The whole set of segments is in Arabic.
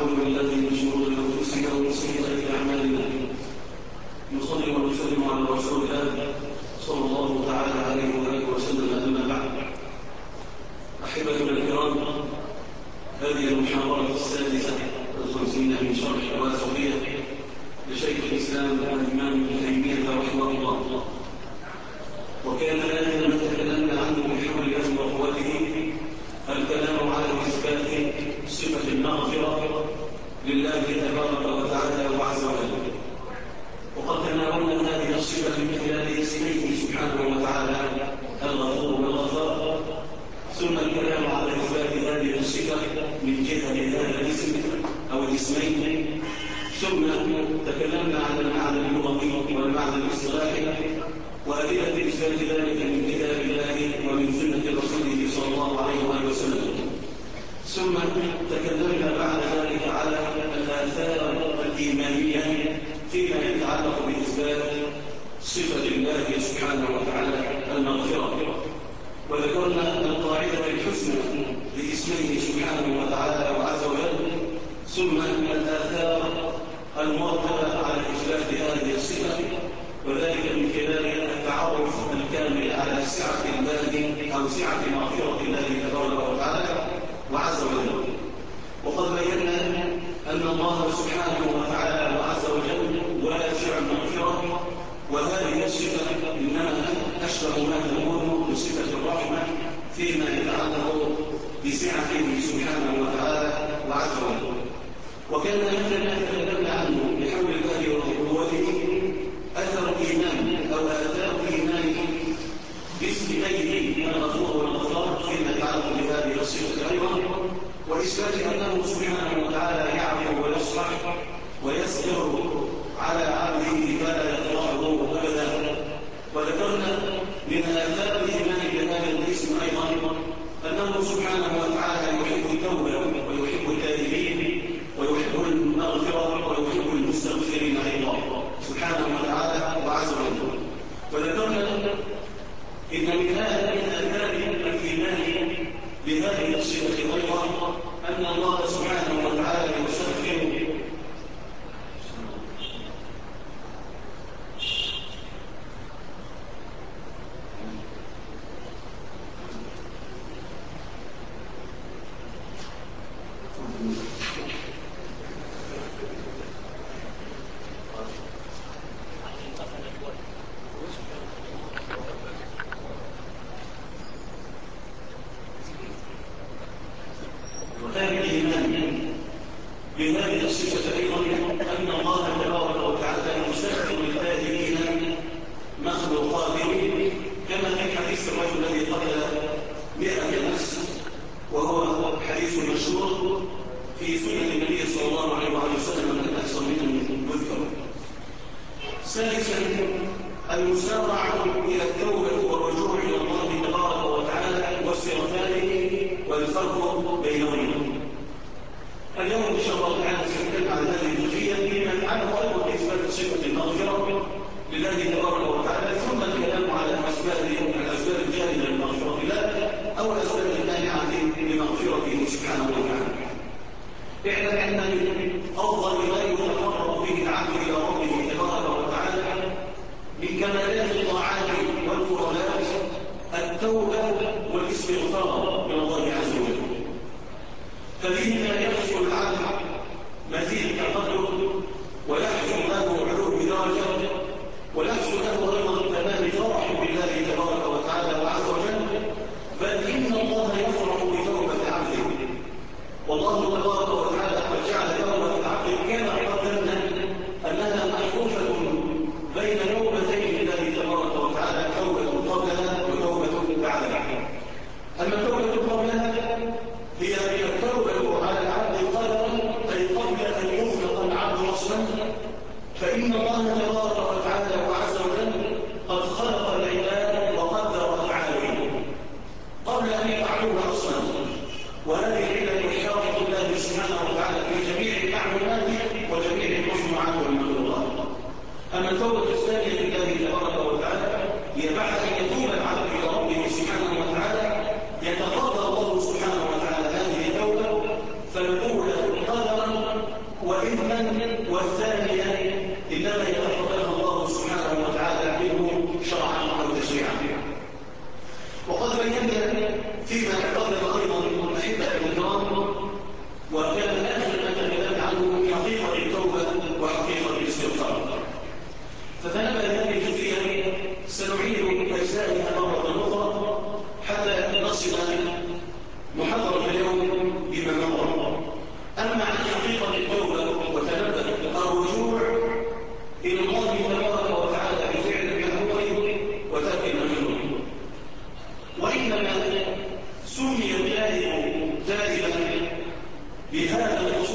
ونعوذ بالله من شرور انفسنا ومن سيئات اعمالنا. نصلي ونسلم على رسول الله صلى الله تعالى عليه واله وسلم. اما بعد، احبتنا الكرام، هذه المحاضره السادسه والخمسين من شرح الواسطيه لشيخ الاسلام الامام ابن تيميه رحمه الله. وكان آخر ما تكلمنا عنه بحول الله وقوته الكلام على إثبات صفة المغفرة لله تبارك وتعالى وعز وجل. وقد تناولنا هذه الصفة من خلال اسميه سبحانه وتعالى الغفور والغفار، ثم الكلام على إثبات هذه الصفة من جهة هذا الاسم أو الاسمين، ثم تكلمنا عن المعنى اللغوي والمعنى الاصطلاحي وأدلة إثبات ذلك من كتاب الله ومن سنة رسوله صلى الله عليه وسلم. ثم تكلمنا بعد ذلك على الآثار الإيمانية فيما يتعلق بإثبات صفة الله سبحانه وتعالى المغفرة، وذكرنا القاعدة الحسنى لاسمه سبحانه وتعالى وعز وجل، ثم الآثار المرتبة على إثبات هذه الصفة، وذلك من خلال التعرف الكامل على سعة الله أو سعة مغفرة الله تبارك وتعالى وعز وجل. وقد بينا أن الله سبحانه وتعالى وعز وجل واسع المغفرة، وهذه الصفة إنما أشبه ما تكون بصفة الرحمة فيما يتعلق بسعته سبحانه وتعالى وعز وجل. وكان هذا ما تكلمنا عنه بحول الله وقوته أثر الإيمان أو آثار الإيمان باسميه الغفور والغفار فيما يتعلق بهذه الصفة أيضا، وإثبات أنه سبحانه وتعالى يعفو ويصفح ويصبر على عبده فلا يكرهه أبدا. وذكرنا من آثار الإيمان بهذا الاسم أيضا أنه سبحانه وتعالى يحب التوبة ويحب التائبين ويحب المغفرة ويحب المستغفرين أيضا سبحانه وتعالى وعز وجل. وذكرنا إن من آثار الإيمان بهذه الصفة أيضا أن الله سبحانه وتعالى يسخر بهذه الصفة أيضا أن الله تبارك وتعالى يسخر للآدمين مخلوقاته، كما في حديث الرجل الذي قتل 100 نفس، وهو حديث مشهور في سنة النبي صلى الله عليه وسلم من أكثر منه مذكر. ثالثا المسارعة إلى التوبة والرجوع إلى الله تبارك وتعالى واستغفاره والفرق بينهما. اليوم إن شاء الله تعالى سنتكلم عن هذه الجزئية بما يتعلق أيضا بإثبات صفة المغفرة لله تبارك وتعالى، ثم الكلام على الأسباب الجانبة للمغفرة لله أو الأسباب المانعة لمغفرته سبحانه وتعالى. اعلم أن من أفضل ما يتقرب به العبد إلى ربه تبارك وتعالى من كمالات الطاعات والقربات التوبة والاستغفار من الله عز وجل، فبهما يحصل العبد مزيد تقدم ويحصل له علو درجة ويحصل له أيضا تمام فرح بالله تبارك وتعالى وعز وجل، بل إن الله يفرح بتوبة عبده. والله تبارك وتعالى قد جعل توبة العبد كما قدمنا أنها محفوفة بين توبتين لله تبارك وتعالى، توبة قبلها وتوبة بعدها. أما التوبة قبلها هي التوبة على العبد قدرا، أي قبل أن يخلق العبد أصلا، فإن الله تبارك وتعالى وعز وجل قد خلق العباد وقدر أفعالهم قبل أن يفعلوها أصلا، وهذه علة إحاطة الله سبحانه وتعالى في جميع المعلومات وجميع المصنوعات والمخلوقات. أما التوبة الثانية لله تبارك وتعالى هي بعد أن يتوب العبد إلى ربه سبحانه وتعالى يتقاضى الله سبحانه وتعالى هذه التوبة فنقول قدرا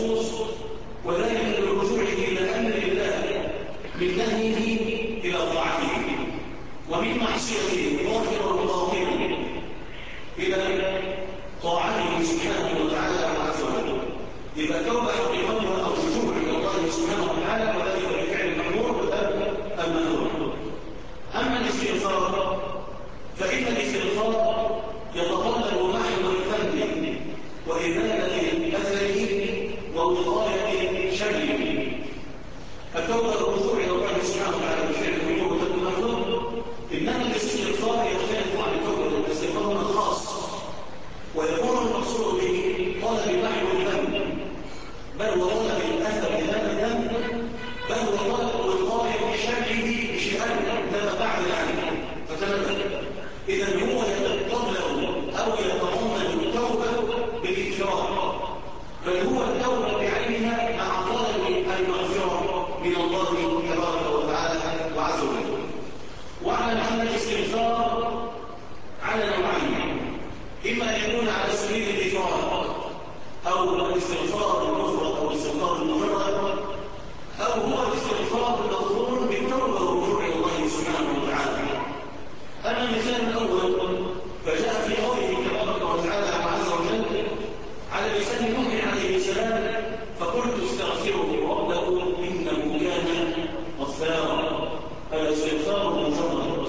النصوص، وذلك بالرجوع إلى أمر الله من نهيه إلى طاعته، ومن معصيته ظاهرا وباطنا إلى طاعته سبحانه وتعالى وعز وجل. يبقى توبة حقيقتها أو رجوع إلى الله سبحانه وتعالى، وذلك بفعل المأمور والترك المنهي. أما الاستغفار فإن الاستغفار يتطلب محو الذنب وإزالة أثره ووقاية شره. التوبة الرجوع إلى الله سبحانه وتعالى بفعل المأمور والترك المنهي، إنما الاستغفار يختلف عن التوبة. الاستغفار الخاص ويكون المقصود به طلب محو الذنب، بل وطلب الأثر لهذا الذنب، بل وطلب وقاية شره بشيئا لما بعد عنه. فتنبه، إذا هو يتطلب أو يتضمن التوبة بالإكرار، بل هو التوبة بعينها مع طلب المغفرة من الله تبارك وتعالى وعز وجل. واعلم أن الاستغفار على نوعين، إما أن يكون على سبيل الإفراد أو الاستغفار المفرد أو الاستغفار المجرد، أو هو الاستغفار المظنون بالتوبة والرجوع إلى الله سبحانه وتعالى. أما المثال الأول فجاء في قوله تبارك وتعالى عز وجل على لسان نوح عليه السلام: فقلت استغفروا ربكم إنه كان غفارا. الاستغفار المجرد.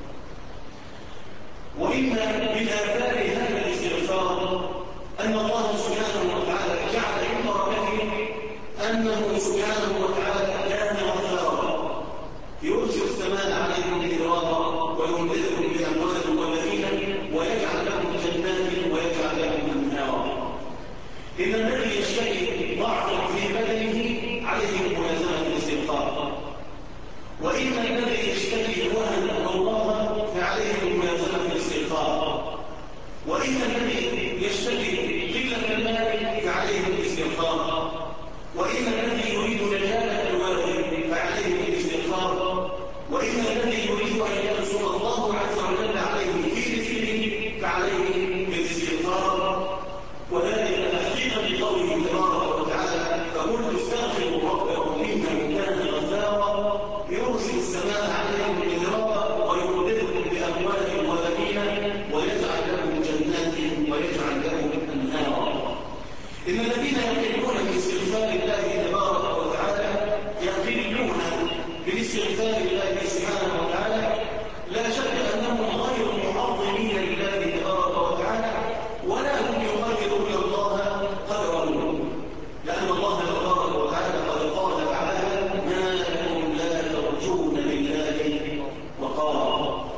وإن من آثار هذا الاستغفار أن الله سبحانه وتعالى جعل عند ربه أنه سبحانه وتعالى كان غفارا، يرسل السماء عليكم مدرارا ويمددكم بأموال وبنين ويجعل لكم جنات ويجعل لكم أنهارا. إن الذي يشتكي ضعفا في بدنه عليه ملازمة الاستغفار، وإن الذي يشتكي وهنا أو ضعفا فعليه ملازمة الاستغفار، وإن الذي يشتكي قلة المال فعليه الاستغفار، وإن الذي يريد نجاة الوالد فعليه الاستغفار، وإن الذي يريد أن يرزق الله عز وجل عليه في رزقه فعليه الاستغفار. وذلك تحقيقا لقوله تبارك وتعالى: فقلت استغفروا ربكم إنه كان غفارا يرسل السماء عليكم مدرارا ويمددكم بأموال وبنين ويجعل لكم جنات ويجعل لكم أنهارا. إن الذين يقلون باستغفار الله تبارك وتعالى يقلون باستغفار الله سبحانه وتعالى، لا شك أنهم غير معظمين لله تبارك وتعالى، ولا هم يقدرون الله قدره، لأن الله تبارك وتعالى قد قال تعالى: ما لكم لا ترجون لله وقارا.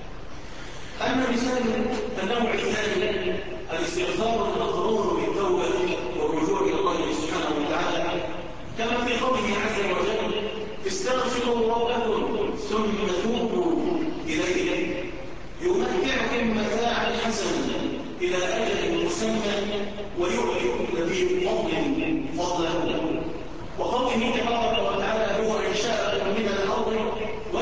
أما مثال النوع الثاني الاستغفار المقرون بالتوبة والرجوع إلى الله سبحانه وتعالى، كما في قوله عز وجل: استغفروا ربكم ثم توبوا إليه يمتعكم متاعا حسنا إلى أجل مسمى ويؤتي ذي فضل فضله. وقوله تبارك وتعالى: هو أنشأكم من الأرض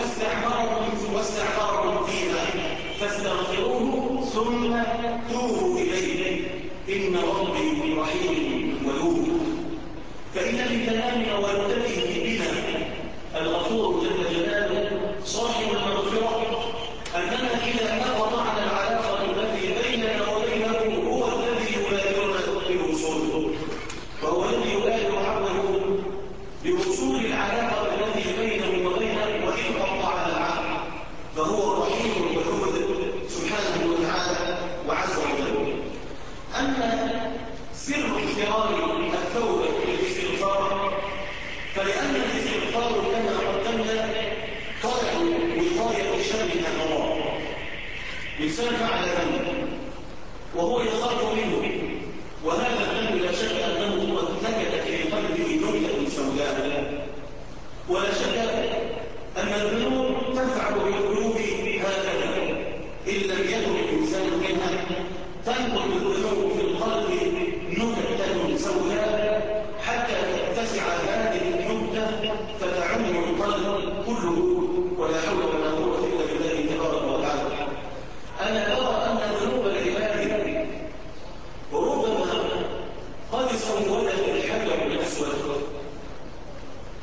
واستعمركم فيها فاستغفروه ثم توبوا إليه إن ربي رحيم ودود. فإن بكلامنا وردته بنا الغفور جل جلاله صاحب المغفرة أننا إذا قطعنا العلاقة التي بيننا وبينه هو الذي يبادرنا بالوصول، فهو الذي يبادر عبده بوصول العلاقة التي بينه وبينه، وإن قطعنا العلاقة فهو الرحيم الودود سبحانه وتعالى وعز وجل. أما سر اختيار التوبة والاستغفار فلأن الاستغفار كما قدمنا طلب وقاية شرها الله. إنسان فعل ذنبا وهو يخاف منه، وهذا الذنب لا شك أنه قد نكت في قلبه نكتة سوداء، ولا شك أن الذنوب تفعل بالقلوب هكذا. إن لم يكن الإنسان منها تنقل الذنوب في القلب نكتة سوداء حتى تتسع هذه النكتة فتعم القلب كله، ولا حول ولا قوة إلا بالله تبارك وتعالى. أنا أرى أن ذنوب العباد ربما قد سودت الحجر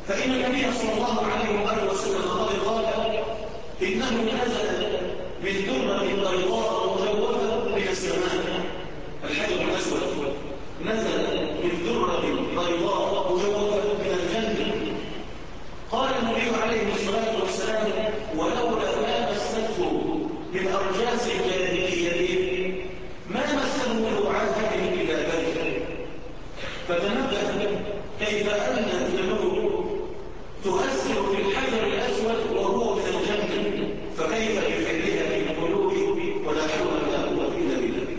فإن النبي صلى الله عليه وآله وسلم قال إنه نزل من درة بيضاء مجوفة من السماء. الحجر الأسود نزل من درة بيضاء مجوفة من الجنة. قال النبي عليه الصلاة والسلام ولولا ما مسته من أرجاس الجاهلية ما مسه من عاهد إلى ذلك. فتنبه كيف أن الذنوب تؤثر في الحجر الأسود وهو من الجنة، فكيف بفعلها في القلوب؟ ولا حول ولا قوة إلا بالله.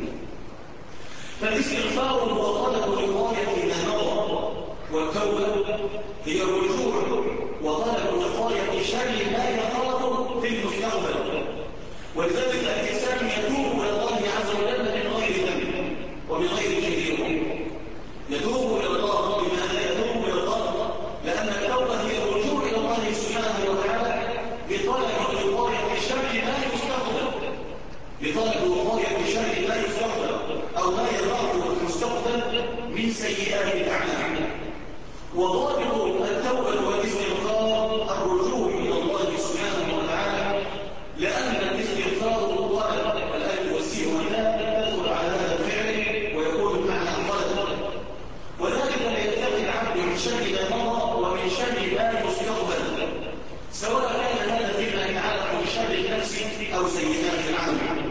فالاستغفار هو طلب لغاية ما نرى، والتوبة هي الرجوع وطلب لغاية شر ما يخاف في المستقبل. ولذلك الإنسان يتوب إلى الله عز وجل من غير ذنب ومن غير جريمة. يتوب إلى الله. بماذا يتوب إلى الله؟ لأن التوبة هي الرجوع إلى الله سبحانه وتعالى بطلب لغاية شر ما يستقبل، بطلب لغاية شر ما يستقبل أو ما يخاف في المستقبل من سيئات الأعمال. وضابط التوبة والاستغفار الرجوع إلى الله سبحانه وتعالى، لأن الاستغفار طلب الآية والسين واللام تدخل على هذا الفعل ويكون بمعنى طلب، وذلك ليتقي العبد من شر ما مضى ومن شر ما يستقبل، سواء كان هذا فيما يتعلق بشر النفس أو سيئات العمل.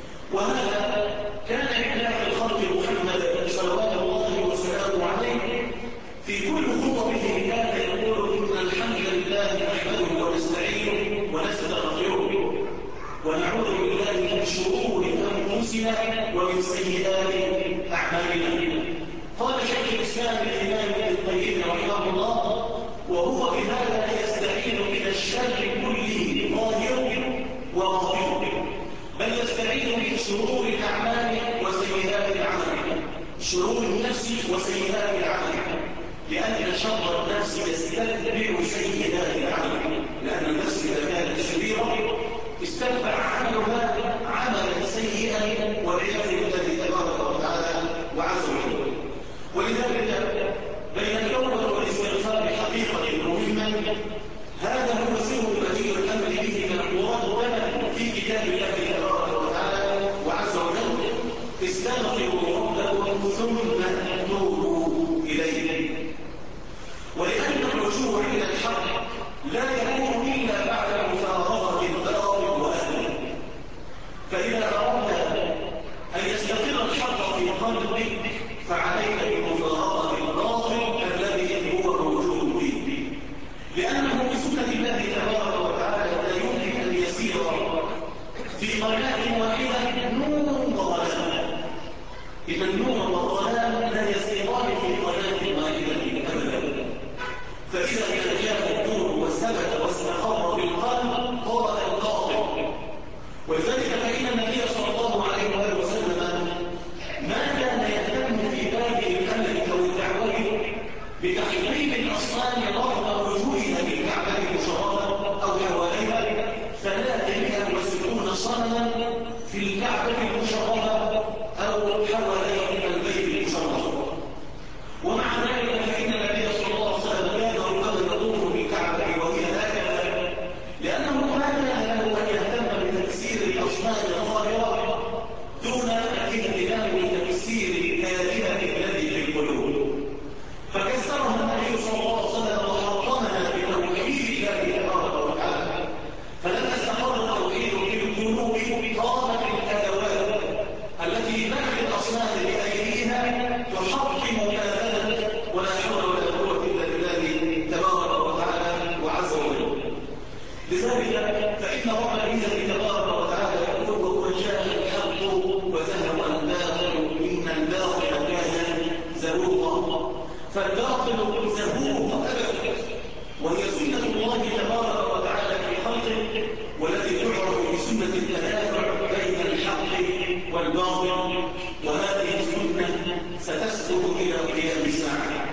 وهذا كان إعلان الخلق محمد صلوات الله وسلامه عليه في كل خطبه كان يقول إن الحمد لله نحمده ونستعينه ونستغفره ونعوذ بالله من شرور أنفسنا ومن سيئات أعمالنا. قال شيخ الإسلام الإمام ابن القيم رحمه الله وهو بهذا يستعين من الشر كله ظاهر وباطن، بل يستعين من شرور الأعمال وسيئات العمل، شرور النفس وسيئات العمل، لأن شر النفس يستتبع سيئات العمل، لأن النفس إذا كانت شريرة استتبع عملها عملا سيئا والعياذ بالله تبارك وتعالى وعز وجل. ولذلك بين التوبة والاستغفار حقيقة مهمة، هذا هو سر بديع الأمر به مراد لنا في كتاب الله تبارك وتعالى وعز وجل استغفروا ربكم ثم توبوا إليه. ولأن الرجوع إلى الحق لا يكون إلا بعد مفارقة الباطل وأهله. فإذا أردت أن يستقر الحق في قلبك فعليك بمفارقة الباطل الذي هو موجود فيه، لأنه بسنة الله تبارك وتعالى لا يمكن أن يسير في قناة واحدة نور وظلام. إذا النور والظلام لا يسيران في قناة واحدة أبدا. فإذا كان جاء النور وثبت واستقر بالقلب طرد الباطل. ولذلك فإن النبي صلى الله عليه وآله وسلم ما كان يهتم في باب الأمر أو الدعوة بتحريم الأصنام رغم وجودها بالكعبة المشرفة أو حواليها 360 صنما في الكعبة المشرفة أو حوالي البيت المشرف. ومع ذلك فإن النبي صلى الله عليه وسلم كان ربما يطوف بالكعبة وهي هكذا، لأنه ما كان له أن يهتم بتكسير الأصنام الظاهرة دون الاهتمام بتكسير الكاذبة الذي في القلوب. فكسرها النبي صلى الله عليه وسلم وحطمها بتوحيد الله تبارك وتعالى. فلما استقر التوحيد في القلوب قامت الأدوات التي منع الأصنام بأيديها تحطم كاذبة ولا حول ولا قوة إلا بالله تبارك وتعالى وعز وجل. لذلك فإن رب العزة تبارك وتعالى يقول وهو جاء الحق وذهب الباطل إن الباطل كان زهوقا. فالباطل زهوق أبدا، وهي سنة الله تبارك وتعالى في خلقه، والتي تعرف بسنة التدافع بين الحق والباطل، وهذه السنة ستسلك إلى قيام الساعة.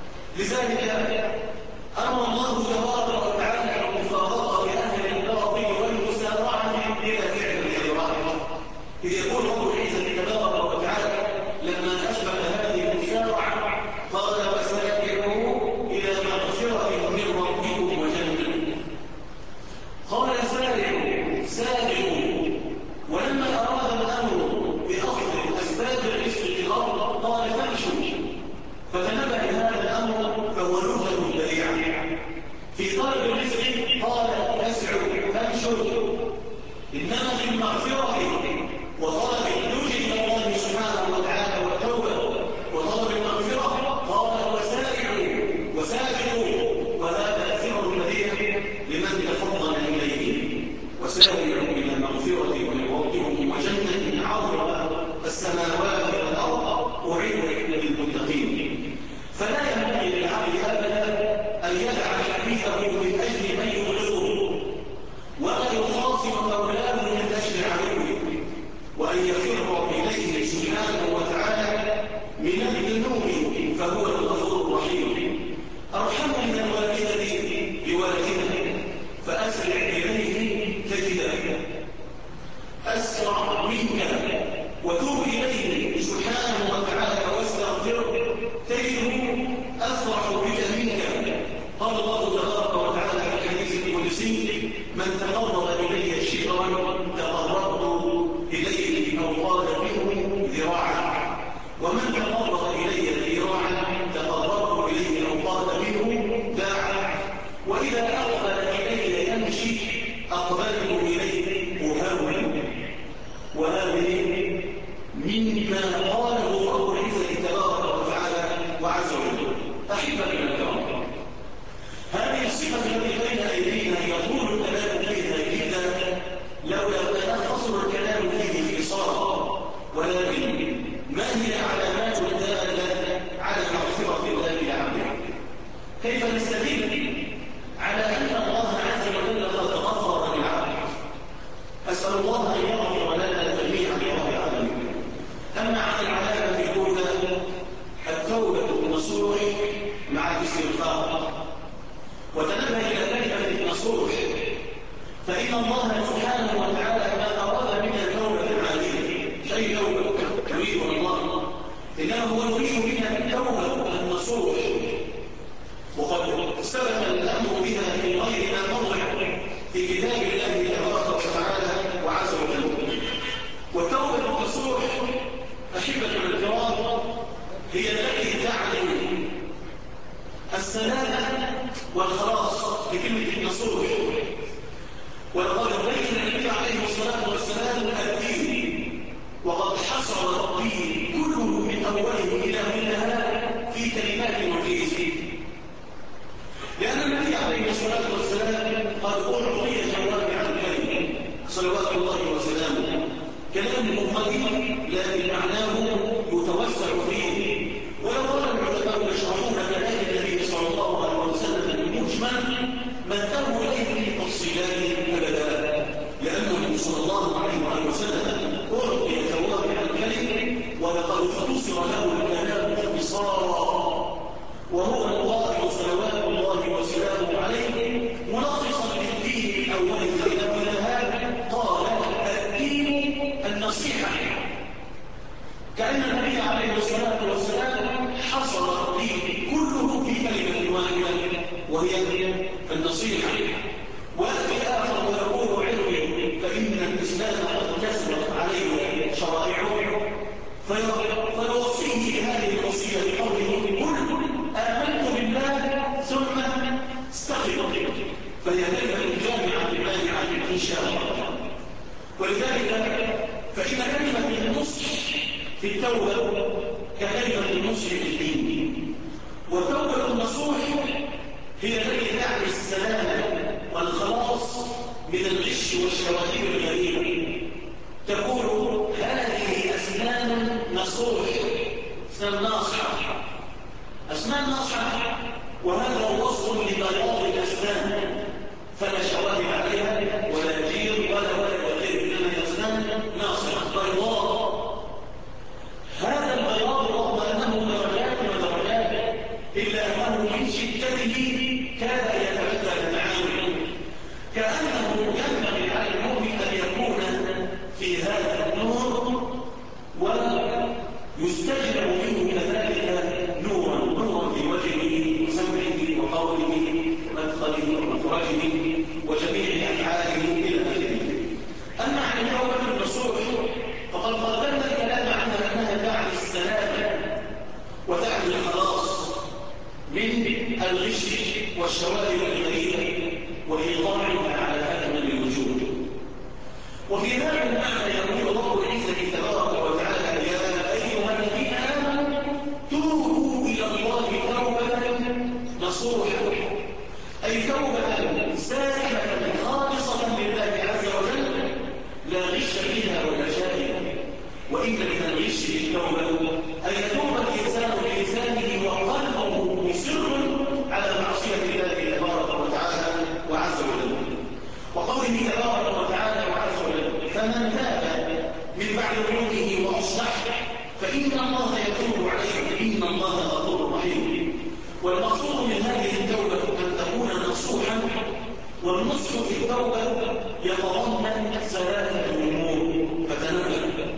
لذلك أمر الله تبارك وتعالى المفارقة بأهل الباطل والمسارعة إلى فعل الخيرات. إذ يقول رب العزة تبارك وتعالى لما أشبه هذه المسارعة قال وسارعوا إلى مغفرة من الأمر فهو نهجة بديعة. في طلب الرزق قال اسعوا فانشروا، إنما في المغفرة وطلب اللجوء إلى الله سبحانه وتعالى والتوبة وطلب المغفرة قال وسارعوا، وهذا ثمر بديع لمن تفضل إليه. وسارعوا إلى المغفرة من ربكم وجنة عرضها السماوات والأرض أعدت للمتقين. فلا ينبغي للعبد أبدا أن يدع حديثه من أجل من يبغضه، ولا يخاصم أولاده من أجل عدوه، وأن يفر إليه سبحانه وتعالى من الذنوب فهو الغفور الرحيم. أرحم من الوالدة بولدها فأسرع إليه تجده أسرع منك، وتوب إليه سبحانه وتعالى واستغفره تجده أفرح بك منك. قال الله تبارك وتعالى في الحديث القدسي: من تقرب إلي شبرا تقربت إليه أو قال منه ذراعا، ومن تقرب إلي ذراعا تقربت إليه أو قال منه باعا، وإذا أقبل إلي يمشي أقبلت إليه أهون. وهذه مما قاله رب العزة تبارك وتعالى وعز وجل. أحبتنا الكرام، هذه الصفة التي بين أيدينا يطول الكلام فيها جدا لولا تلخص الكلام فيه إيصالا، ولكن ما هي علامات الدالة على مغفرة الله لعبده؟ كيف نستدل على أن الله عز وجل قد غفر للعبد؟ أسأل الله أن يغفر لنا جميعا يا رب العالمين. أما عن العلامة الأولى التوبة النصوح مع الاستغفار. وتنبه إلى كلمة النصوح، فإن الله سبحانه وتعالى ما أراد من التوبة العادية شيء توبة يريد الله، إنما هو يريد منها التوبة النصوح، وقد سبق الأمر بها في غير ما موضع في كتاب الله تبارك وتعالى وعز وجل. والتوبة النصوح أحبة الكرام هي التي تعلم السلامة والخلاص بكلمة النصوح. ولقد بين النبي عليه الصلاة والسلام الدين، وقد حصر الدين كله من أوله إلى منتهى في كلمات وجيزة، لأن النبي عليه الصلاة والسلام قد أعطي جوامع الكلم صلوات الله وسلامه، كلامه قليل لكن معناه يتوسع فيه. ولو قال العلماء يشرحون كلام النبي صلى الله عليه وسلم المجمل ما انتهوا اليه في تفصيلاته ابدا، لانه صلى الله عليه وسلم اعطي جوامع الكلم ولقد اختصر له الكلام اختصارا، وهو القائل صلوات الله وسلامه عليه ملخصا للدين من اوله الى منتهاه قال: الدين النصيحه. كأن النبي عليه الصلاة والسلام حصر الدين كله في كلمة واحدة وهي النصيحة. وفي آخر ويقول علمي فإن الإسلام قد كسرت عليه شرائعه، فيوصيه بهذه الوصية بقوله: قل آمنت بالله ثم استقم. فهي كلمة جامعة مانعة إن شاء الله. ولذلك فإن كلمة النصح في التوبة ككلمة النصح في الدين، والتوبة النصوح هي التي تعني السلامة والخلاص من الغش والشوائب الغريبة. تقول هذه أسنان نصوح، أسنان ناصحة، أسنان ناصحة، وهذا وصف لبياض الأسنان، فلا شوائب عليها ولا جير ولا غير، إنما أسنان ناصحة بيضاء. هذا البياض رغم أنه درجات ودرجات إلا أنه من شدته كاد يتبدل المعاني، كأنه ينبغي على المؤمن أن يكون في هذا النور ويستجلب منه كذلك نورا في وجهه وسمعه وقوله ومدخله ومخرجه وجميع أفعاله إلى آخره. أما عن التوبة النصوح فقد قدمنا الكلام عنها أنها تعني السلامة وتعني الخلاص من الغش والشوائب الغريبة وإيضاحها على أكمل الوجوه. وفي هذا المعنى يقول رب العزة تبارك وتعالى: يا أيها الذين آمنوا توبوا إلى الله توبة نصوحا، أي توبة سالمة خالصة لله عز وجل لا غش فيها ولا شائبة. وإن من الغش في التوبة أن يتوب الإنسان بلسانه وقلبه مصر على معصية الله تبارك وتعالى وعز وجل. وقوله تبارك وتعالى وعز وجل: فمن تاب من بعد ظلمه وأصلح فإن الله يتوب عليه إن الله غفور رحيم. والمقصود من هذه التوبة أن تكون نصوحا، والنصح في التوبة يتضمن ثلاثة أمور فتنبه.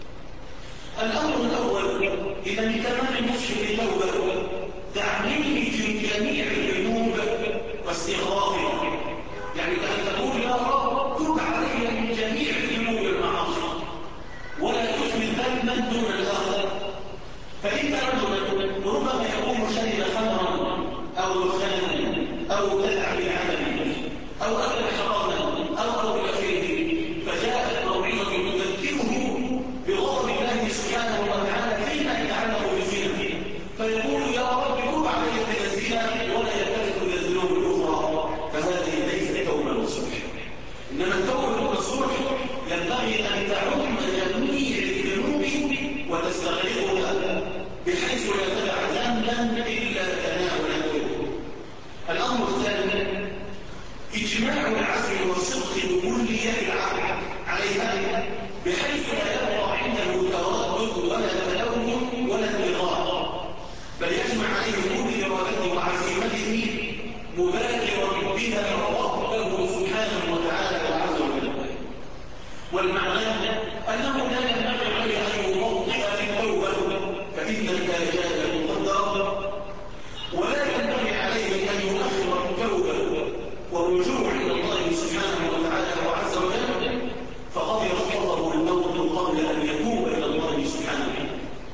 الأمر الأول: إذا من تمام النصح في التوبة تعميم جميع الذنوب واستغفارها، يعني أن تقول: يا رب تب علي من جميع الذنوب والمعاصي ولا تثمن ذنبا دون الآخر. فإن رجلا ربما يكون شرب خمرا أو دخانا أو ابتدع بالعمل أو أكل حراما أو بخيره، فجاءت موعظة تذكره بغضب الله سبحانه وتعالى فيما يتعلق بالزنا، فيقول: يا رب تب علي من الزنا ولا يلتفت الى الذنوب الاخرى. فهذه ليست توبه نصوح، انما التوبه النصوح ينبغي ان تعم جميع الذنوب وتستغرقها بحيث لا تدع ذنبا الا تناوله. الامر الثاني: اجماع العزم والصدق بكليه العقل عليها بحيث لا يبقى عنده تردد ولا تلون ولا انتظار، بل يجمع عليه كل ارادته وعزيمته مبالغا بها ربه سبحانه وتعالى وعز وجل. والمعنى انه لا ينبغي عليه ان يبطئ في التوبه فان الكاجات مقدره، ولا ينبغي عليه ان يؤخر التوبه والرجوع الى الله سبحانه وتعالى وعز وجل، فقد يخطره الموت قبل ان يتوب الى الله سبحانه.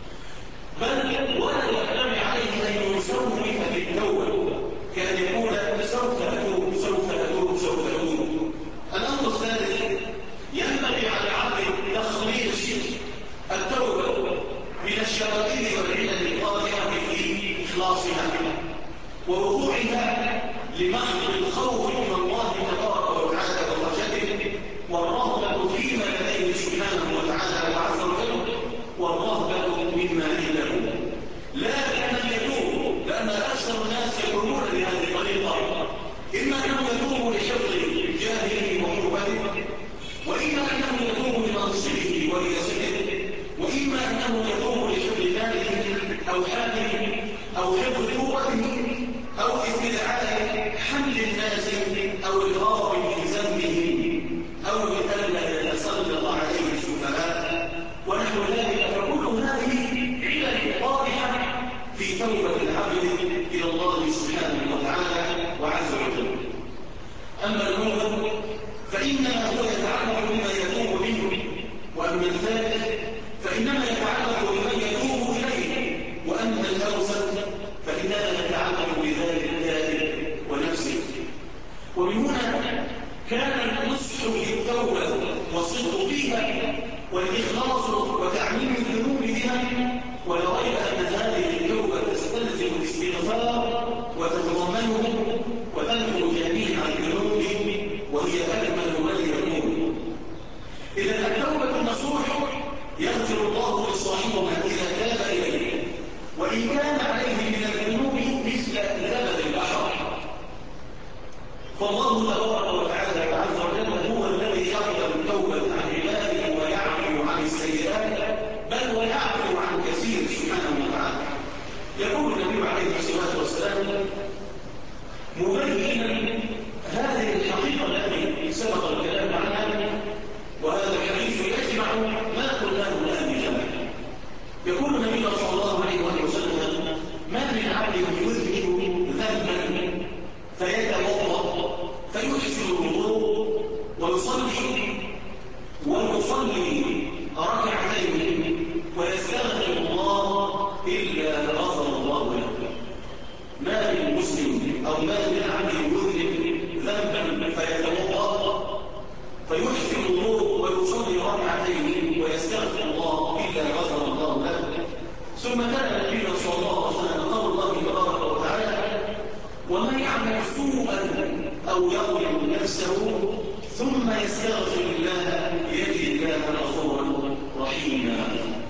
بل ولا ينبغي عليه ان يسوف في التوبه كان يقول: سوف اتوب سوف اتوب سوف اتوب. الامر الثالث: ينبغي على العبد تخليص التوبه من الشوائب والعلل القادحه في اخلاصها ووقوعها لمحض الخوف من الله تبارك وتعالى ورجته والرغبه فيما لديه سبحانه وتعالى وعز وجل والرغبه مما عنده، لا لأن يتوب، لأن أكثر الناس يقولون بهذه الطريقة: إما أنه يتوب لحفظ جاهله وحرمته، وإما أنه يتوب لمنصبه ورياسته، وإما أنه يتوب لحفظ ماله أو حاله أو حفظ قوته أو استدعاء حمل الناس أو الهرب من ذنبه أو لألا يتسلط عليه السفهاء ونحو ذلك. فكل هذه علل واضحة في توبة العبد إلى الله سبحانه وتعالى وعز وجل. أما الموت فإنما هو يتعلق بما يتوب منه، وأما الثالث فإنما يتعلق بمن يتوب إليه، وأما الأوسط فإنما يتعلق بذلك التائب ونفسه. ومن هنا كان النصح في التوبة والصدق فيها والإخلاص وتعميم الذنوب بها، ولا ريب أن هذه التوبة تستلزم الاستغفار وتتضمنه وتنفو جميع الذنوب وهي أكمل ما يكون. إذا التوبة النصوح يغفر الله لصاحبها إذا تاب إليه، وإن كان عليه من الذنوب مثل زبد البحر. فالله تبارك وتعالى وعز وجل هو الذي يقبل التوبة عن عباده ويعفو عن السيئات، بل ويعفو عن كثير سبحانه وتعالى. يقول النبي عليه الصلاة والسلام مبينا هذه الحقيقة التي سبق الكلام عنها، وهذا الحديث يجمع ما قلناه الآن بجمع. يقول النبي صلى الله عليه وسلم: ما من عبد يذنب ذنبا فيتوضا فيحسن الوضوء ويصلي ركعتين ويستغفر الله الا غفر الله له. ما أو ما من عبد يذنب ذنبا فيتوضأ فيحسن الوضوء ويصلي ركعتين ويستغفر الله إلا غفر الله له. ثم كان النبي صلى الله عليه وسلم قول الله تبارك وتعالى: ومن يعمل سوءا أو يظلم نفسه ثم يستغفر الله يجد الله غفورا رحيما.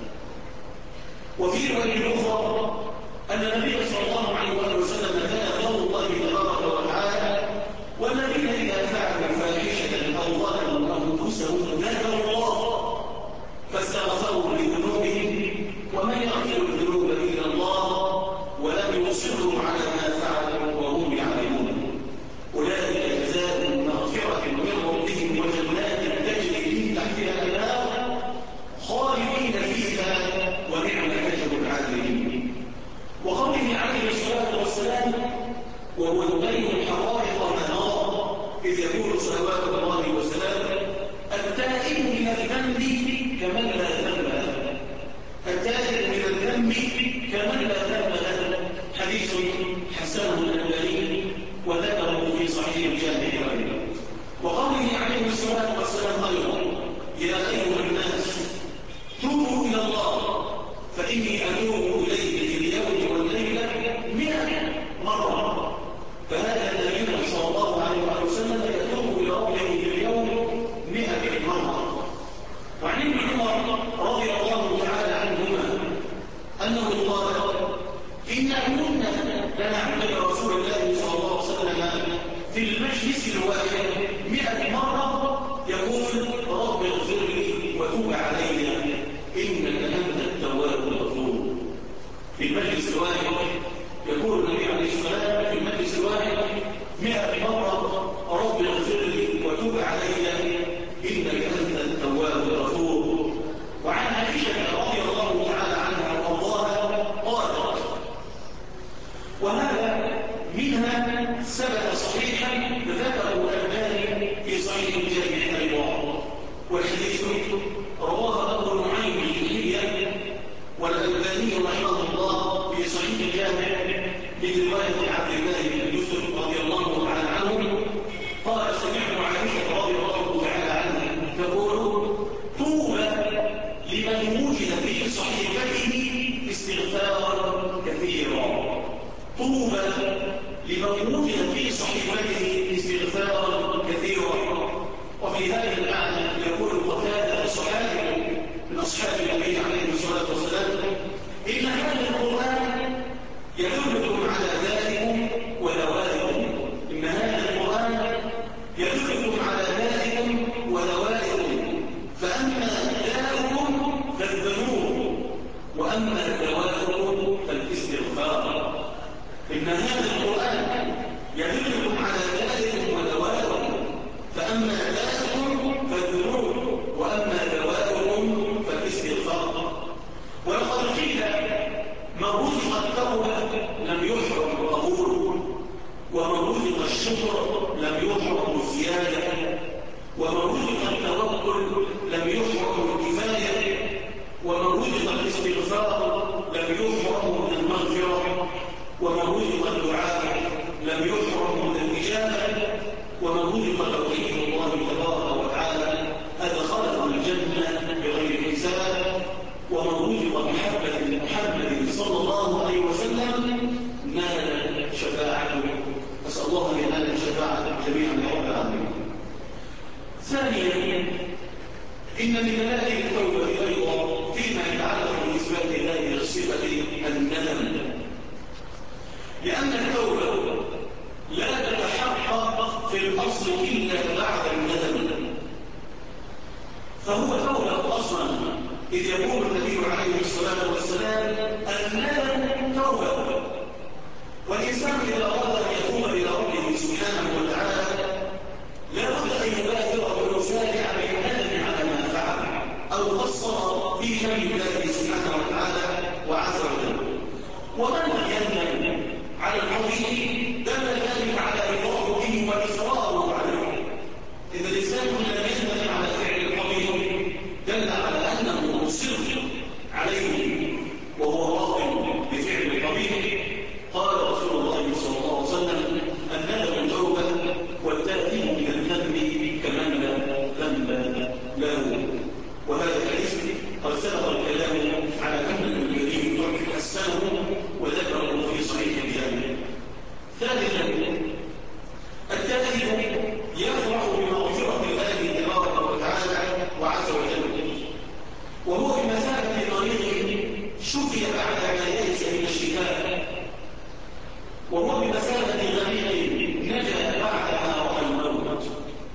وفي رواية أخرى أن النبي صلى الله عليه وسلم كان قول الله تبارك وتعالى: والذين إذا فعلوا فاحشة أو ظلموا أنفسهم ذكروا الله فاستغفروا لذنوبهم ومن يغفر الذنوب إلا الله ولم يصروا على ما فعلوا وهم يعلمون أولئك جزاؤهم مغفرة من ربهم وجنات تجري من تحتها الأنهار خالدين فيها ونعم أجر العاملين. وقوله عليه الصلاة والسلام: وهو يبين الحقائق نهارا إذ يقول صلوات الله وسلامه: التائب من الذنب كمن لا ذنب له، التائب من الذنب كمن لا ذنب له. حديث حسنه الألباني وذكره في صحيح الجامع. وقوله عليه الصلاة والسلام أيضا: يا أيها الناس توبوا إلى الله فإني أتوب إليه في اليوم والليلة 100 مرة. فهذا النبي صلى الله عليه وسلم يتوب إلى ربه في اليوم 100 مرة. وعن ابن عمر رضي الله تعالى عنهما أنه قال: إنا كنا لنعمل رسول الله صلى الله عليه وسلم في المجلس الواحد 100 مرة يقول: رب اغفر لي وتوب علي إنك أنت التواب الغفور. في المجلس الواحد يقول النبي عليه الصلاة والسلام في المجلس الواحد 100 مرة: رب اغفر لي وتوب علي إنك أنت التواب الغفور. وعن عائشة رضي الله تعالى عنها وارضاها قالت: وهذا منها ثبت صحيحا ذكره الألباني في صحيح الجامع أيضا، والحديث رواه أبو نعيم الحلية والألباني رحمه الله في صحيح الجامع من رواية عبد الله بن يوسف رضي الله تعالى عنه قال: سمعت عائشة رضي الله تعالى عنها تقول: طوبى لمن وجد في صحيفته استغفارا كثيرا. طوبى لمن وجد في صحيفته استغفارا كثيرا. وفي هذا المعنى يقول قتادة الصحابي من أصحاب النبي عليه الصلاة والسلام: إن هذا القرآن يدلكم على ذلكم ودوائكم. إن هذا القرآن يدلكم على ذلكم ودوائكم، فأما داؤكم فالذنوب وأما دواؤكم فالاستغفار. إن هذا القرآن يدلكم على ذلكم ودوائكم، فأما داؤكم فالذنوب وأما دواؤكم فالاستغفار. ولقد قيل: من رزق التوبة لم يحرم القبول، ومن رزق الشكر لم يحرم الزيادة، ومن رزق التوكل لم يحرم الكفاية، ومن رزق الاستغفار لم يحرم من المغفرة، ومن رزق الدعاء لم يحرم من الإجابة، ومن رزق توحيد الله تبارك وتعالى أدخله الجنة بغير حساب، ومن رزق محبة محمد صلى الله عليه وسلم نال شفاعته. أسأل الله أن ينال الشفاعة جميعا يا رب العالمين. ثانيا، إن من دلائل التوبة أيضا فيما يتعلق بإثبات هذه الصفة الندم، لأن التوبة لا تتحقق في الأصل إلا بعد الندم. فهو توبة أصلا، إذ يقول النبي عليه الصلاة والسلام: الندم توبة. والإنسان إذا أراد أن يتوب إلى ربه سبحانه وتعالى لا بد أن يبادر ويسارع بالندم على ما فعل أو قصر في جنب الله سبحانه وتعالى وعز وجل. ومن يندم على القضية دل ذلك على إقراره به وإصراره عليه. إذا الإنسان لم يندم على فعل القضية دل على أنه مصر عليه وهو راض بفعل القضية. قال رسول الله صلى الله ثالثا، التائب يفرح بمغفرة الله تبارك وتعالى وعز وجل، وهو بمثابة مريض شفي بعد ما يئس من الشفاء، وهو بمثابة غريق نجا بعد ما رأى الموت،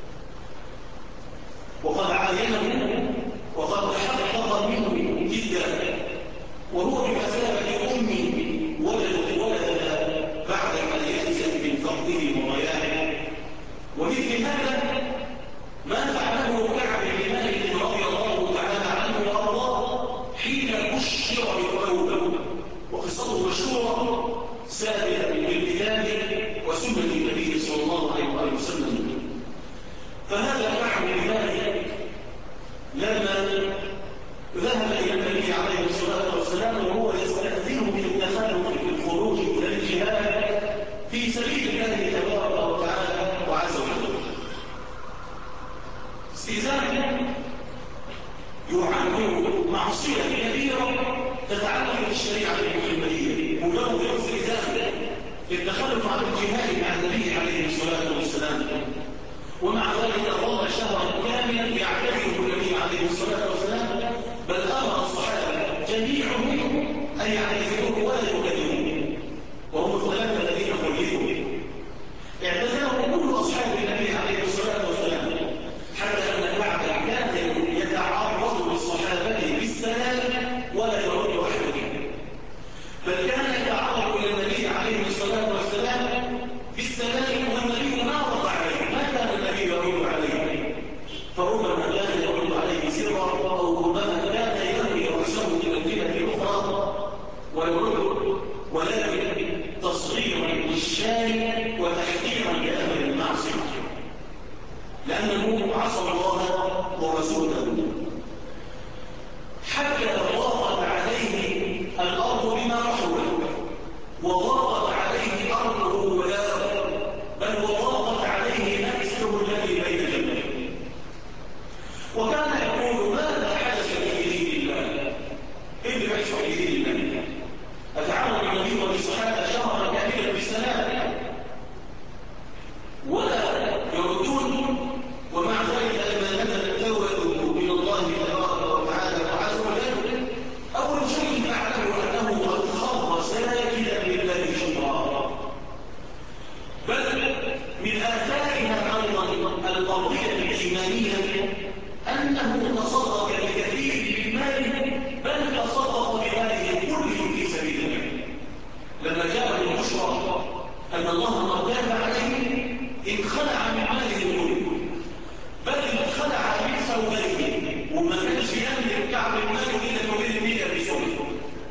وقد عاينه وقد تحقق منه جدا، وهو بمثابة أم ولدها بعد ما يئس من فقده وضياعه. ومثل هذا ما فعله كعب بن مالك رضي الله تعالى عنه وارضاه حين بشر بالتوبه، وقصته مشهوره ثابته بالكتاب وسنه النبي صلى الله عليه وسلم. فهذا كعب بن مالك لما ذهب الى النبي عليه الصلاه والسلام وهو يستاذنه بالتخلف في الخروج الى الجهاد في سبيل الله تبارك وتعالى وعز وجل، استئذان يعد معصية كبيرة تتعلق بالشريعة المحمدية، مجرد استئذان للتخلف عن الجهاد مع النبي عليه الصلاة والسلام، ومع ذلك ظل شهرا كاملا يعتذر النبي عليه الصلاة والسلام، بل أمر الصحابة جميعهم أن يعتذروه ولا يكلموه، وهم الثلاثة الذين خلفوا اعتذروا كل أصحاب النبي عليه الصلاة والسلام، حتى أن كعب كان يتعرض للصحابة بالسلام ولا يرد أحدهم، بل كان يتعرض إلى النبي عليه الصلاة والسلام بالسلام والنبي ما رد عليه، ما كان النبي يرد عليه، فربما كان يرد عليه سرا أو ربما كان يرمي رأسه إلى الجهة الأخرى ويرد، ولكن تصغيرا للشان وتحقيرا لأهل المعصية، لأنه عصى الله ورسوله. حتى ضاقت عليه الأرض بما رحبت، وضاقت عليه أرضه وداره، بل وضاقت عليه نفسه الذي بين جنبيه، وكان يقول ماذا حدث في دين الله؟ إيه اللي بيحصل في دين الله؟ أتعامل النبي والصحابة شهرا كاملا بالسلام ولا يردون، ومع ذلك لما نزل التوبة من الله تبارك وتعالى وعز وجل أول شيء فعله أنه قد خر ساجدا لله شكرا، بل من آثارها أيضا القضية الإيمانية أنه تصدق بكثير من ماله، بل تصدق بماله كله في سبيل الله. لما جاء البشرى أن الله قد تاب عليه انخلع من ماله كله، بل انخلع من ثوبيه، وما كانش يملك كعب المال إلا كبير مئة بسنة.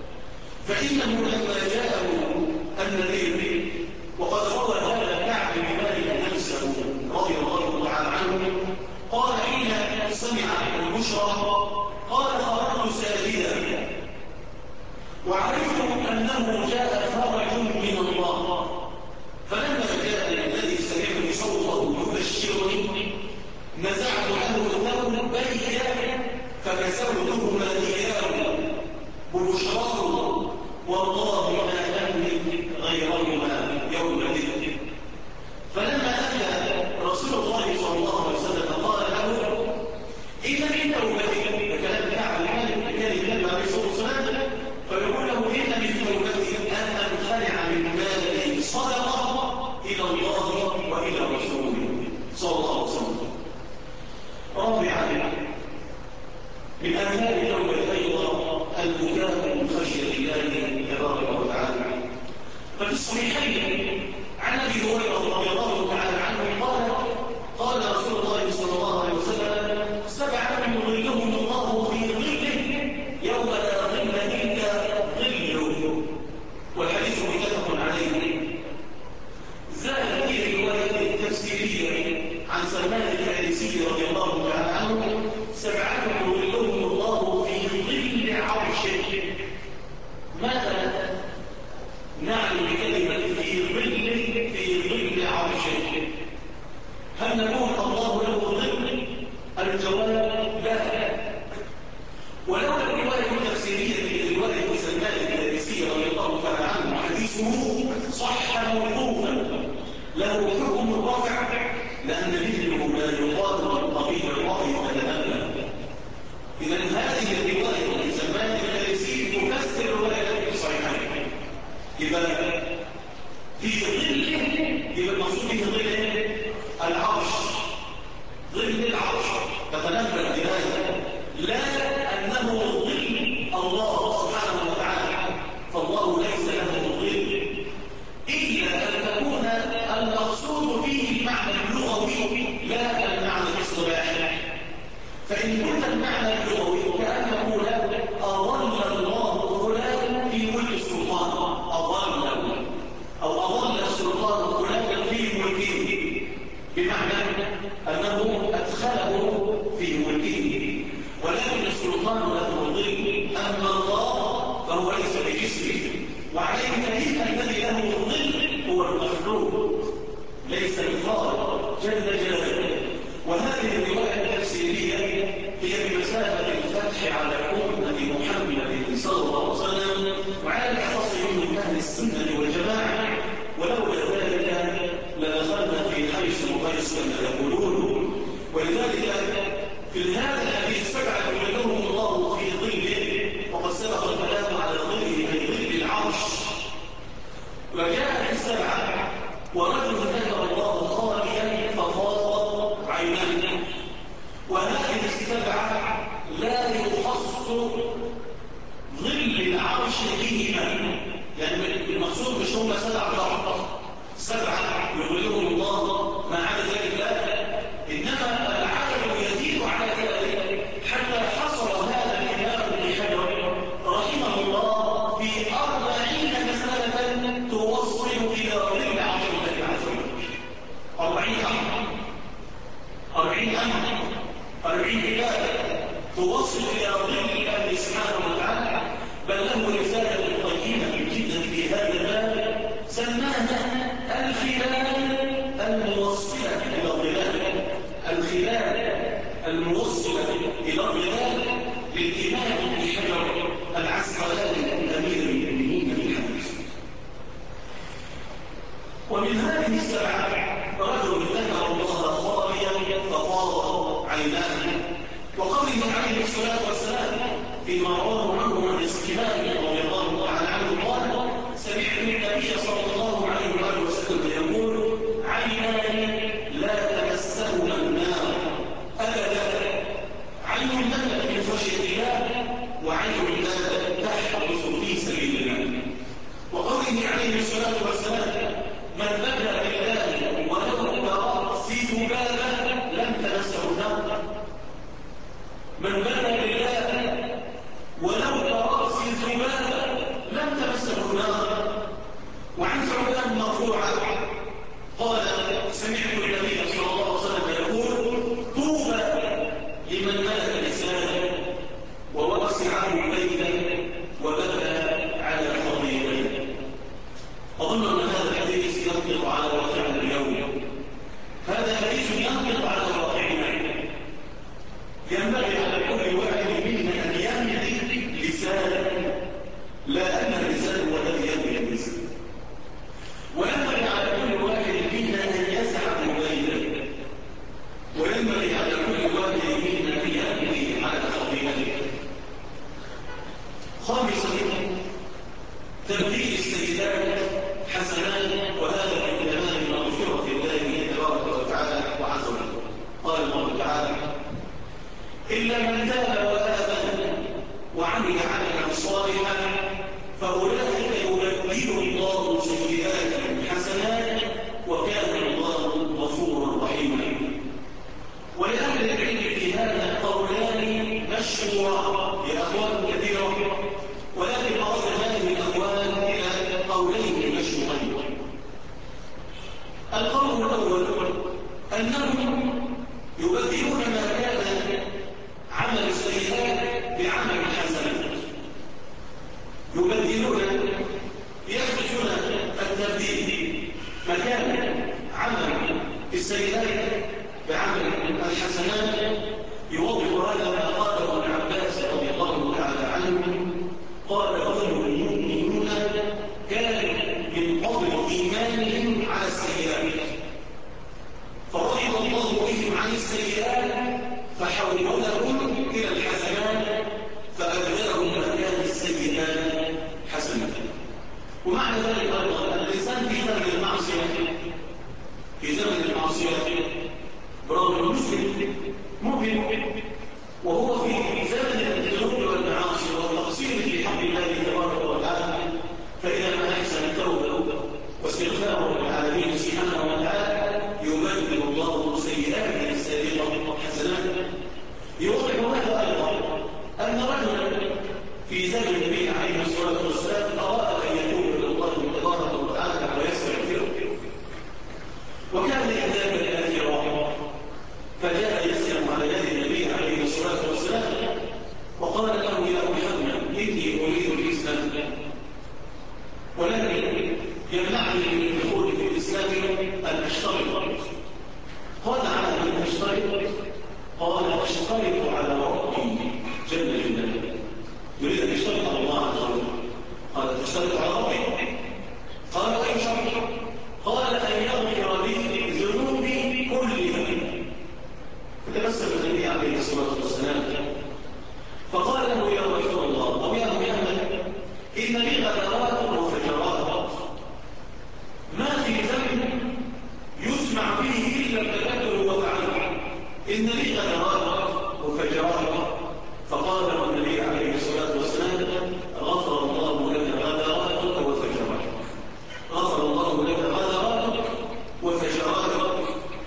فإنه لما جاءه النذير وقد روى هذا كعب بن مالك نفسه رضي الله تعالى عنه، قال حين سمع البشرى قال خرجت ساجدا وعرفت أنه جاء فرج من الله، فلما جاء الذي سمعت صوته يبشرني نزعت له الثوب بيا فكسوته إياه ببشراه، والله ما أملك غيرهما يومئذ. فلما أتى رسول الله صلى الله عليه وسلم قال له إذا من توبتك، فكلام كعب المالك كان النبي عليه الصلاة والسلام، فيقول له إن من توبتك أن أنخلع من مالي صدقة إلى الله وإلى رسوله صلى الله عليه وسلم. رابعا من آثار توبة أيضا البكاء من خشية الله تبارك وتعالى. ففي الصحيحين عن أبي هريرة رضي الله تعالى عنه قال رسول الله صلى الله عليه وسلم 7 يظلهم الله في ظله يوم لا ظل إلا ظله، والحديث متفق عليه. زاد في رواية تفسيرية عن سلمان الفارسي رضي الله تعالى عنه 7 يظلهم الله في ظل عرشه. ماذا نعني بكلمة في ظل عرشه؟ هل نقول الله له ظل؟ الجواب لا. ولولا الرواية التفسيرية لرواية سلمان الفارسي رضي الله تعالى عنه حديثه صح موقوفا يبقى المقصود به ظل العرش، ظل العرش تتنبأ بهذا، لا أنه ظل الله سبحانه وتعالى، فالله ليس له ظل، إلا أن تكون المقصود فيه المعنى اللغوي لا المعنى الاصطلاحي. فإن كنت المعنى اللغوي كأن نقول أضل الله فلان في ملك السلطان، أضل أو أضل السلطان فلان في ملكه، بمعنى أنه أدخله في ملكه، ولكن السلطان له ظل، أما الله فهو ليس بجسمه، وعليه دليل الذي له الظل هو المخلوق ليس الخالق جل جلاله. وهذه الرواية التفسيرية هي بمثابة الفتح على أمة محمد صلى الله عليه وسلم وعلى الأخص من أهل السنة والجماعة، ولولا ذلك لدخلنا في حيث مقيس كما يقولون. ولذلك في هذا الحديث سبعة يظلهم الله في ظله، وقد سبق الكلام على ظله أي ظل العرش. وجاء السبعة ورجل ذكر الله خاليا ففاضت عيناه، وهذه السبعة لا يخص ظل العرش بهما، يعني المقصود مش هم سبعة يظلهم الله ما عدا ذلك، لا، إنما العدد يزيد على ذلك حتى حصل هذا الإمام ابن حجر رحمه الله في 40 مسألة توصل إلى ظل عرش الله عز وجل. 40 أمر 40 عبادة توصل إلى ظل الله سبحانه وتعالى، بل له رسالة قيمة جدا في هذا الباب سماها الخلال الموصلة إلى الظلال، الخلال الموصلة إلى الظلال للإمام ابن حجر العسقلاني أمير المؤمنين في الحديث. ومن هذه السبعة رجل ذكر الله خاليا ففاضت عيناه، وقوله عليه الصلاة والسلام فيما رواه عنه عن السكيناني رضي الله تعالى عنه قال: سمعت النبي صلى الله عليه وآله وسلم يقول: عينان لا تمسهما النار أبدا، عين نبت من خشية الله وعين نبت تحرس في سبيل الله. وقوله عليه الصلاة والسلام: من بكى بالله ولو برأس ذبابة لم تمسه النار، من بكى بالله ولو برأس ذبابة لم تمسه النار. وعن ثعبان مرفوعا قال: سمعت النبي صلى الله عليه وسلم يقول: طوبى لمن ملك لسانه ووسعه بيته وبكى على خطيئته. أظن أن هذا الحديث ينطق على واقعنا اليوم، هذا حديث ينطق على واقعنا. ينبغي على كل واحد منا أن يملك لسانا، لا أن اللسان هو الذي يملك اللسان، وينبغي على كل واحد منا أن يسعى بينه، وينبغي على كل واحد منا أن يملك على خطيئته. خامسا تبديل السيئات حسنات، وهذا من تمام مغفرة الله تبارك وتعالى وعز وجل. قال الله تعالى: إلا من تاب وآمن وعمل عملا صالحا فأولئك يبدل الله سيئاتهم حسنات وكان الله غفورا رحيما. ولأهل العلم في هذا قولان مشهوران لأقوال كثيرة، ولكن أصل هذه الأقوال إلى قولين مشهورين. القول الأول أنهم يبدلون ما كان عمل السيئات بعمل حسن، يبدلون يحدثون التبديل مكان عمل السيئات بعمل الحسنات. يوضح هذا ما قاله ابن عباس رضي الله تعالى عنه قال: هم المؤمنون كانوا من قبل إيمانهم على السيئات فرضي الله بهم عن السيئات فحولهم إلى الحسنات فأبدلهم مكان السيئات حسنة. ومعنى ذلك أيضا الإنسان في ترك المعصية أشترط على ربي جل جلاله، يريد أن يشترط على الله عز وجل. قال تشترط على ربي؟ قال أي شرط؟ قال أن يغفر لي ذنوبي كلها. فتبسم النبي عليه الصلاة والسلام فقال له يا رسول الله أو يا محمد إن لي غدرات وفجرات ما في ذنب يسمع فيه إلا التكبر وتعالى، إن لي غدرات وفجرات. فقال له النبي عليه الصلاة والسلام غفر الله لك غدراتك وفجراتك، غفر الله لك غدراتك وفجراتك.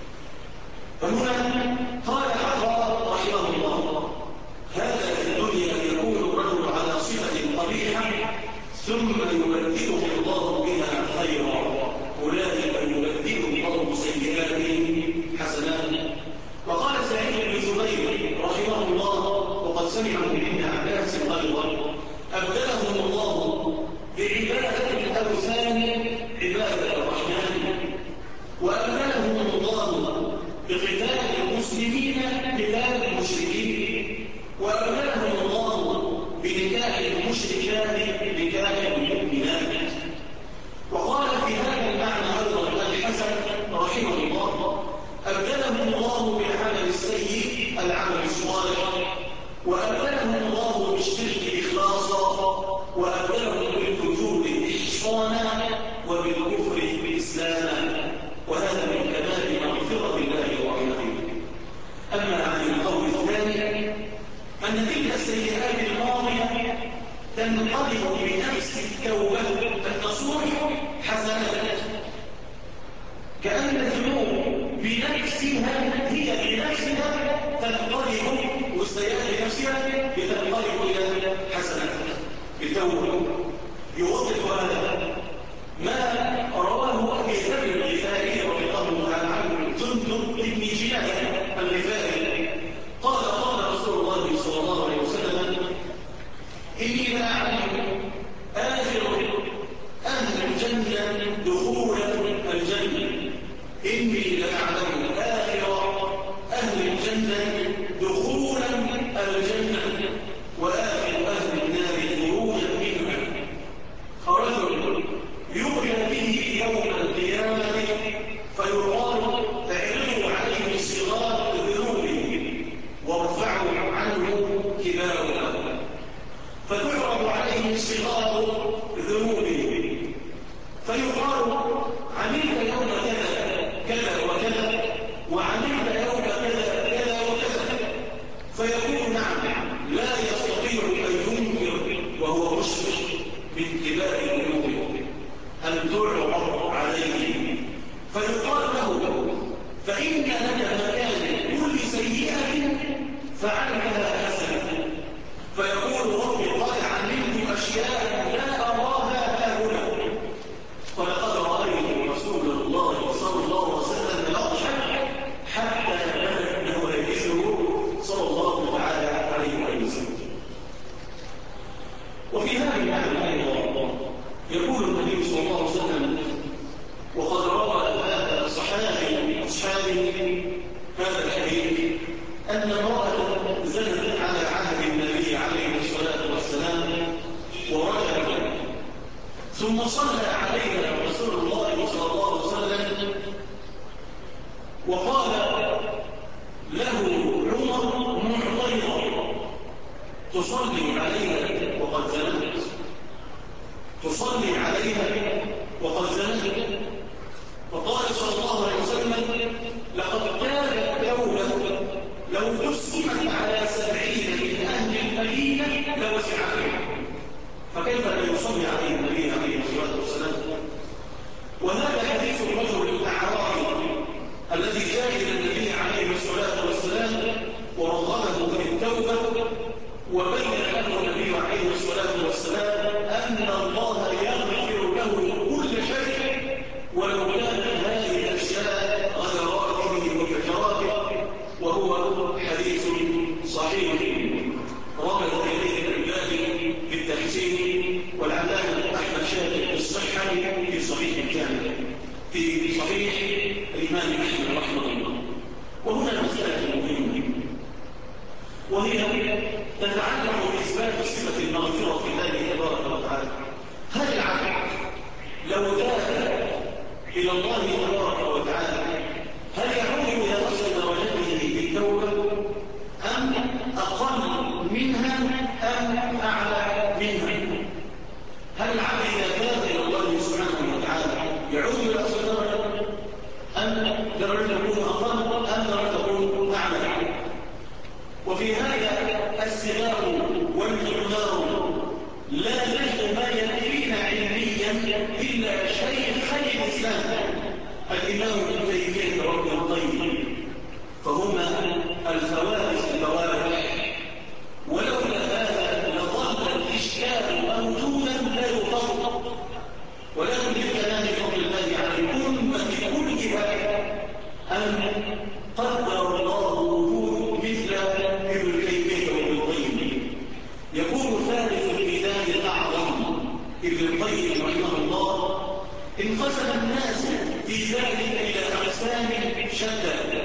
فهنا قال عطاء رحمه الله هذا في الدنيا يكون الرجل على صفة قبيحة ثم يبدله الله بها خيرا، أولئك يبدل الله سيئاتهم حسنات. وقال سعيد بن جبير رحمه الله وقد سمعه من ابن عباس أيضا أبدلهم الله بعبادة الأوثان عبادة الرحمن، وأبدلهم الله بقتال المسلمين قتال المشركين، وأبدلهم الله بنكاح المشركات نكاح المؤمنات. وقال في هذا المعنى أيضا الحسن رحمه الله أبدلهم الله بالعمل السيء العمل الصالح، وأبدلهم الله بالشرك إخلاصا، وأبدلهم بالفجور إحصانا، وبالكفر إسلاما. وهذا من كمال مغفرة الله ورحمته. أما عن القول الثاني أن تلك السيئات الماضية تنقلب بنفس التوبة النصوح حسنات، كأن الذنوب بنفسها هي بنفسها تنقلب، والسيئات بنفسها بتنقلب إلى حسنات بالتوبة. يوضح هذا ما رواه أبي ذر الغفاري رضي الله تعالى عنه جندب بن جنادة الغفاري قال قال رسول الله صلى الله عليه وسلم إني لأعلم آخر أهل الجنة دخولا الجنة، إني لأعلم آخر أهل الجنة دخولا الجنة وآخر أهل النار خروجا منها. رجل يؤتى به يوم القيامة فيقال اعرضوا عليه صغار ذنوبه وارفعوا عنه كبارها، فتعرض عليه صغار ذنوبه فيقال عملت يوم كذا كذا وكذا وعملت يوم كذا كذا وكذا، فيقول نعم لا يستطيع أن ينكر وهو مشرك من كبار ذنوبه أن تعرض عليه، فيقال له فإن لك مكان كل سيئة فعلتها حسنة، فيقول ربي قد علمت أشياء لا أراها هاهنا، ولقد رأيت رسول الله صلى الله عليه وسلم يضحك حتى بدت نواجذه صلى الله تعالى عليه وسلم. وفي هذه المعنى أيضا يقول النبي صلى الله عليه وسلم وقد روى هذا الصحابي من أصحابه هذا الحديث أن امرأة زنت على عهد النبي عليه الصلاة والسلام ورجعت، ثم صلى عليها رسول الله صلى الله عليه وسلم وقال له عمر معترضا تصلي عليها وقد زنت، تصلي عليها وقد زنت. فقال صلى الله عليه وسلم لقد كانت توبة لو قسمت على 70 من أهل المدينة لوسعتهم، فكيف لا يصلي عليه النبي عليه الصلاة والسلام؟ وهذا حديث الرجل الأعرابي الذي جاء إلى النبي عليه الصلاة والسلام ورغبه في التوبة، وبين له النبي عليه الصلاة والسلام أن الله يغفر له كل شيء ولو كانت هذه الأشياء غدراته وفجراته، وهو حديث صحيح رمز إليه الألباني بالتحسين والعلامة أحمد شاكر بالصحة في صحيح الكامل في صحيح الإمام أحمد رحمه الله. وهنا مسألة مهمة، وهي تتعلق بإثبات صفة المغفرة لله تبارك وتعالى. هل العبد لو تاب إلى الله تبارك وتعالى هل يعود إلى أصل درجته بالتوبة أم أقل منها أم أعلى منها؟ هل العبد إذا تاب إلى الله سبحانه وتعالى يعود إلى أصل درجة أم درجة تكون أقل أم درجة تكون أعلى؟ وفي هذا السباق والمقدار لا نجد ما يكفينا علميا إلا شيخ الإسلام الإمام ابن تيمية رحمه الله، فهما الفوارس الفوارس، ولولا هذا لظل الإشكال موجودا لا يطلق، ولكن بالكلام فضل الله على الأمة كلها أن قدر الله وجود مثل ابن تيمية وابن القيم. يقول ثالث الميدان الأعظم ابن القيم رحمه الله: انقسم الناس في ذلك إلى أقسام شتى،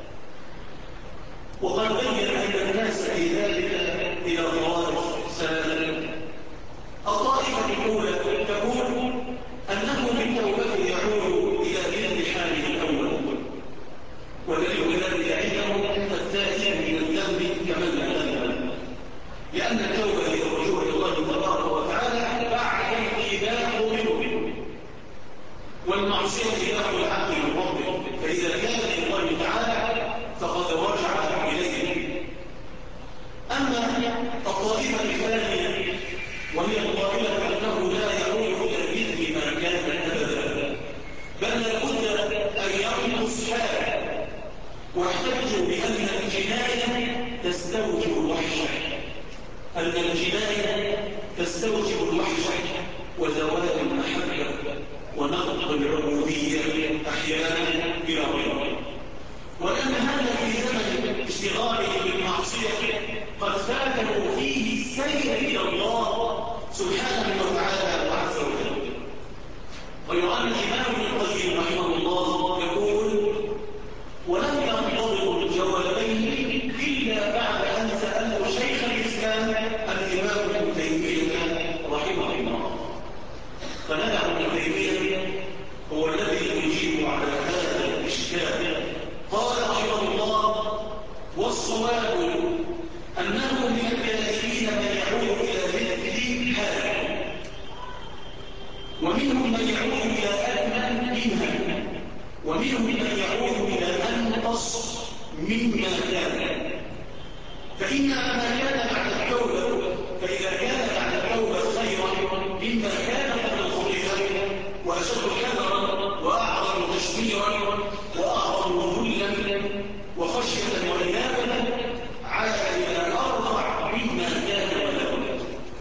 وقد بين أن الناس في ذلك إلى طوائف ثلاثة. الطائفة الأولى تقول أنه بالتوبة يعود إلى مثل حاله الأول، ودليل ذلك عندهم التائب من الذنب كمن لا ذنب، لأن التوبة هي الرجوع إلى الله تبارك وتعالى بعد الإباء منه، والمعصية إباء العبد من ربه، فإذا كان لله تعالى فقد رجع إليه. أما الطائفة الثانية وهي القائلة أنه لا يعود إلى مثل ما كان أبدا، بل لابد أن ينقص حاله، واحتجوا بأن الجناية تستوجب الوحشة، أن الجناية تستوجب الوحشة وزوال المحبة ونقض العبودية أحيانا بلا غير، ولأن هذا في زمن اشتغاله بالمعصية قد فاته فيه السير إلى الله سبحانه وتعالى وعز وجل. ويرى الإمام ابن القيم رحمه الله يقول: ولم ينتظر الجوابين إلا بعد أن سألوا شيخ الإسلام الإمام ابن تيمية رحمه الله، فندع ابن تيمية هو الذي يجيب على هذا الإشكال. قال رحمه الله: والصواب أنه من الكافرين من يعود إلى مثل حاله، ومنهم من يعود إلى أكمل منها، ومنهم من يعود إلى أنقص مما كان. فإن ما كان بعد التوبة، فإذا كان بعد التوبة خيرا مما كان قبل الخطيئة وأشد حذرا وأعظم تشميرا وأعظم ذلا وخشية وإنابة، عاد إلى أرفع مما كان ولا بد.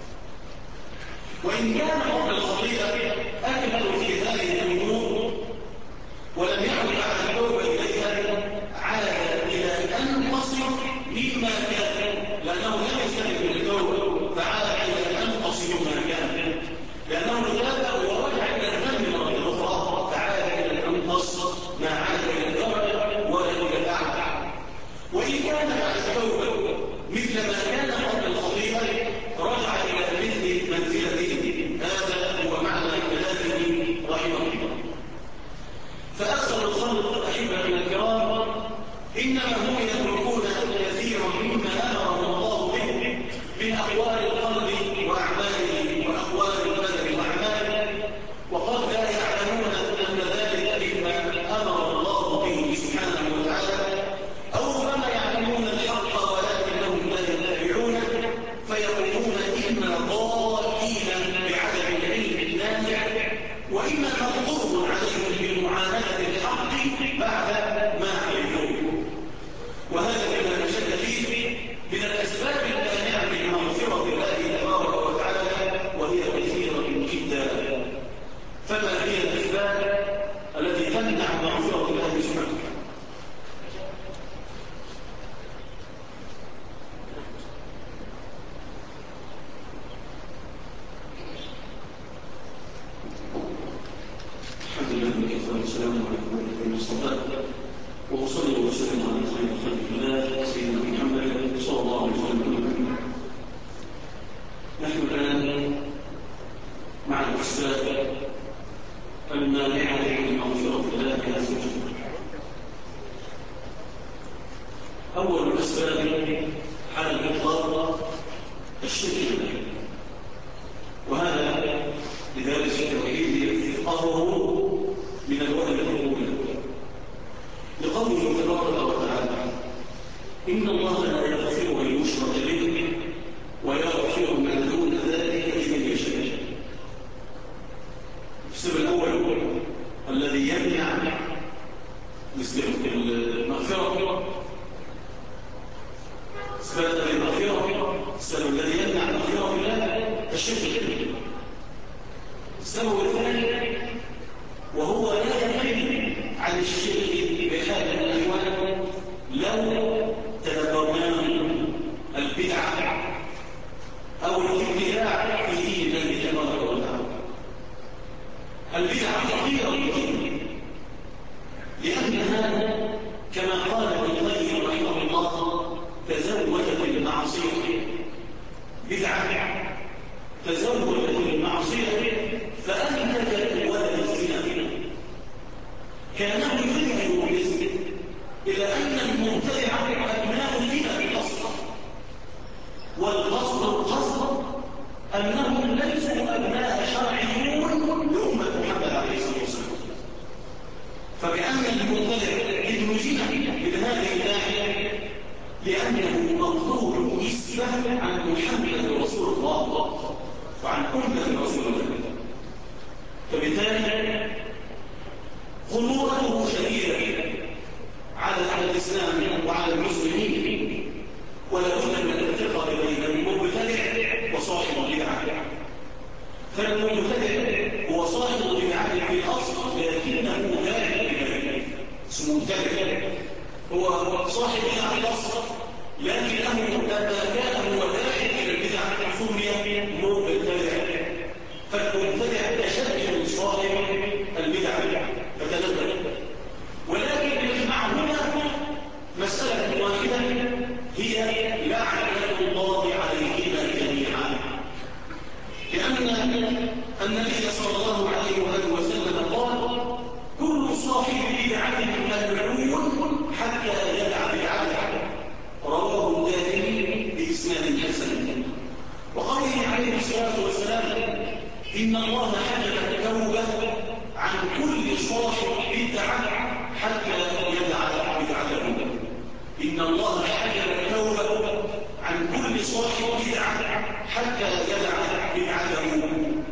وإن كان قبل الخطيئة أكمل في هذه الأمور ولم يعد بعد التوبة إليها، عاد إلى أنقص مما كان، لأنه لم يستلم بالتوبة فعاد إلى أنقص مما كان، لأنه تاب ورجع إلى الذنب مرة أخرى فعاد إلى الأنقص ما عاد إلى الدرجة ولا إلى الأعلى. وإن كان بعد التوبة مثل ما كان قبل الخطيئة رجع إلى مثل منزلته. هذا هو معنى كلامه رحمه الله. فأكثر الخلق أحبة الكرام إنما هم يتركون كثيرا مما أمرهم الله به من أقوال القلب وأعماله وأقوال البدن وأعماله، وقد لا يعلمون أن ذلك مما أمر الله به سبحانه وتعالى، أو ربما يعلمون الحق ولكنهم لا يتبعونه فيقولون إنا ضالين بعدم العلم النافع، وإما مقدور عليهم بالمعاملة الحق بعد ما علموه. وهذا كما نشد فيه من الأسباب المانعة من مغفرة الله تبارك وتعالى، وهي كثيرة جدا. فما هي الأسباب التي تمنع مغفرة الله سبحانه وتعالى؟ الحمد لله والسلام على المصطفى، وأصلي وسلم على خير خلق الله سيدنا محمد صلى الله عليه وسلم. نحن الآن مع الأسباب المانعة من مغفرة الله عز وجل. أول الأسباب على الإطلاق الشرك بالله، وهذا لذلك التوحيد أمره من الوهن الأولى لقوله تبارك وتعالى: إن الله لا يغفر أن يشرك به ويغفر ما دون ذلك لمن يشاء. السبب الأول الذي يمنع مثل المغفرة، السبب الذي يمنع المغفرة بالله الشرك بالله. السبب الثاني وهو لا يقل عن الشرك بحال من الأحوال لو تدبرناه البدعة أو الابتداع في دين الله تبارك وتعالى. البدعة خطيرة جدا، لأنها كما قال ابن القيم رحمه الله تزودت بالمعصية. بدعة تزودت بالمعصية فأنتجت ولد الزنا، كانه يدعو بالاسم إلى أن المبتدع أبناء الزنا بالأصل، والقصد أنهم ليسوا أبناء شرعيون لأمة محمد عليه الصلاة والسلام، فبأن المبتدع ابن زنا من هذه الناحية لأنه مطلوب نسبة عن محمد رسول الله وعن أمة رسول الله، فبالتالي خطورته شديدة على الإسلام وعلى المسلمين، ولا بد من التفرقة بين المبتدع وصاحب البدعة. فالمبتدع هو صاحب البدعة في الأصل لكنه داعي للبدعة، اسمه مبتدع، هو صاحب بدعة في الأصل لكنه لما كان هو داعي إلى البدعة سمي مبتدع. فالمبتدع أشد من صاحب البدعة فتنبه، ولكن يجمعهما مسألة واحدة هي لعنة الله عليهما جميعا، لأن النبي صلى الله عليه وآله وسلم قال: كل صاحب بدعة ملعون حتى يدع بدعته، رواه الدارمي بإسناد حسن. وقوله عليه الصلاة والسلام: إن الله حجب التوبة عن كل صاحب بدعة حتى يدع بدعته. إن الله حجب التوبة عن كل صاحب بدعة حتى يدع بدعته.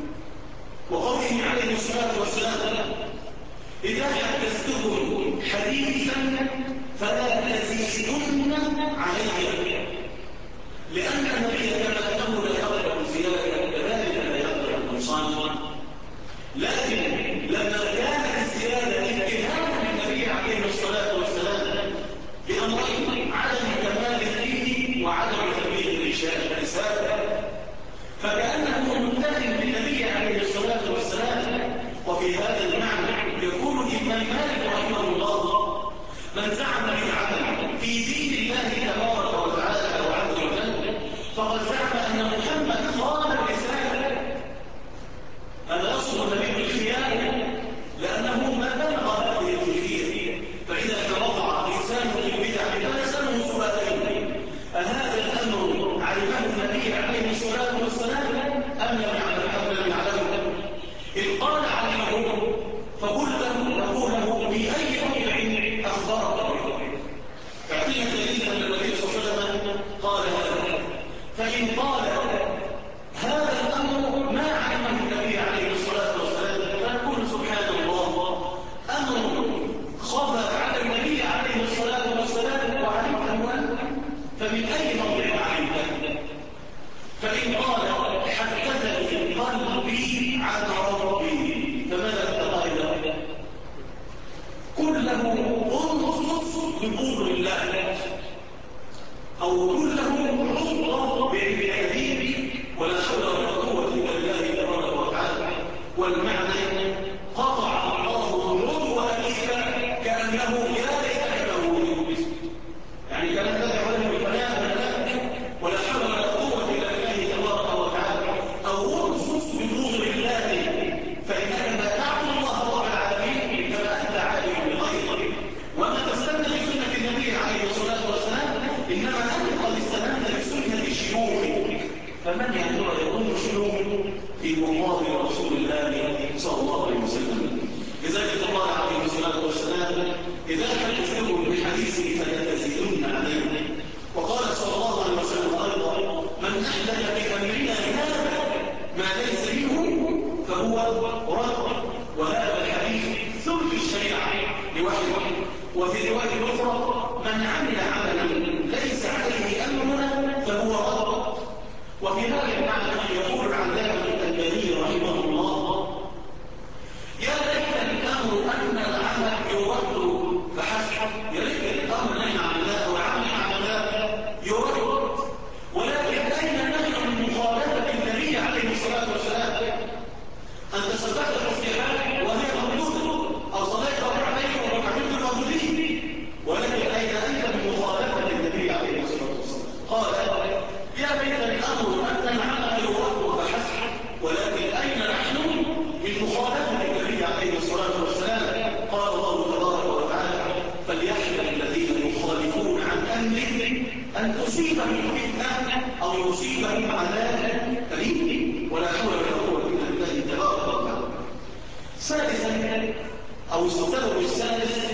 وقوله عليه الصلاة والسلام: إذا حدثتكم حديثا فلا تزيدن عليه، لأن النبي كما أنه لا يقبل زيادة كذلك لا يقبل النقصان، لكن لما كانت الزيادة اتهاما للنبي عليه الصلاة والسلام بأمرين: عدم كمال الدين وعدم تبليغ الرسالة، فكأنه متهم بالنبي عليه الصلاة والسلام. وفي هذا المعنى يقول الإمام مالك رحمه الله: من زعم بدعة في دين الله تبارك وتعالى وعز وجل فقد زعم أن محمد خان الرسالة. هذا يصل النبي بالخيانة، لأنه ما بلغ هذه الكيفية، فإذا ترفع إنسان بالبدع فلسانه سباتين. أهذا الأمر علمه النبي عليه الصلاة والسلام أم لم يعلمه؟ إذ قال علمه فقل له بأي موضع أخبره. فاعطينا دليل أن النبي صلى الله عليه وسلم قال هذا. فإن قال هذا الأمر ما علمه النبي عليه الصلاة والسلام فنقول سبحان الله، أمر خفى على النبي عليه الصلاة والسلام وعلمه أنت، فمن أي موضع علمته؟ فإن قال حدثني قلبي عن ربي فماذا تقال؟ كله انصص بأمر الله، أو كله عصر بعباده ولا حول ولا قوة إلا بالله تبارك وتعالى. والمعنى قطع الله العضو والإثبات كأنه يا ليت له، يعني كان تدعو له الفناء يعني هو يكون شنو في مقابل رسول الله صلى الله عليه وسلم. لذلك قال عليه الصلاة والسلام: إذا حدثتكم بحديثه فلا تزيدن عليه. وقال صلى الله عليه وسلم أيضا: من أحدث في أمرنا هذا ما ليس منه فهو رد. وهذا الحديث ثلث الشريعة لوحده. وفي رواية أخرى: من عمل عملا ليس عليه أمرنا فهو رد. وفي هذا المعنى يقول العلامة الألباني رحمه الله: يا ليت الأمر أن العمل يرد فحسب. يا ليت الأمر نحن عملناه وعمل عملناه يرد، ولكن أين نحن من مخالفة النبي عليه الصلاة والسلام؟ أنت صدقت الصحابة وهي موجودة، أو صليت عليه وحدثت الموجودين، ولكن أين أنت من مخالفة النبي عليه الصلاة والسلام؟ قال: يا ليت الأمر أن العمل يرد فحسب، ولكن أين نحن من مخالفة النبي عليه الصلاة والسلام؟ قال الله تبارك وتعالى: فليحذر الذين يخالفون عن أمره أن تصيبهم فتنة أو يصيبهم عذاب أليم. ولا حول ولا قوة إلا بالله تبارك وتعالى. ثالثا، أو السبب الثالث،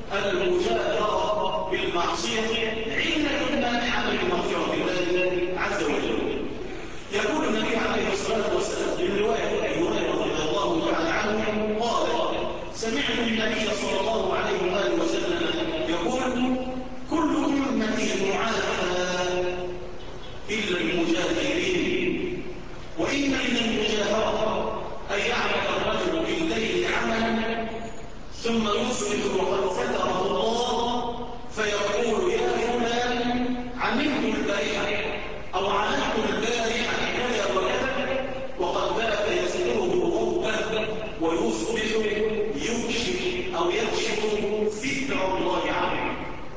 المجاهرة بالمعصية علة مانعة من مغفرة الله عز وجل. يقول النبي عليه الصلاة والسلام في رواية أبي هريرة رضي الله تعالى عنه قال: سمعت النبي صلى الله عليه وآله وسلم يقول: كل أمتي معافى إلا المجاهرين. وإن من المجاهرة أن يعمل الرجل بالليل عملا ثم يصبح وقد ستره الله فيقول: يا فلان عملت البارحة أو عملت البارحة كذا وكذا، وقد بات يستره ربه ويصبح يكشف أو يكشف ستر الله عنه.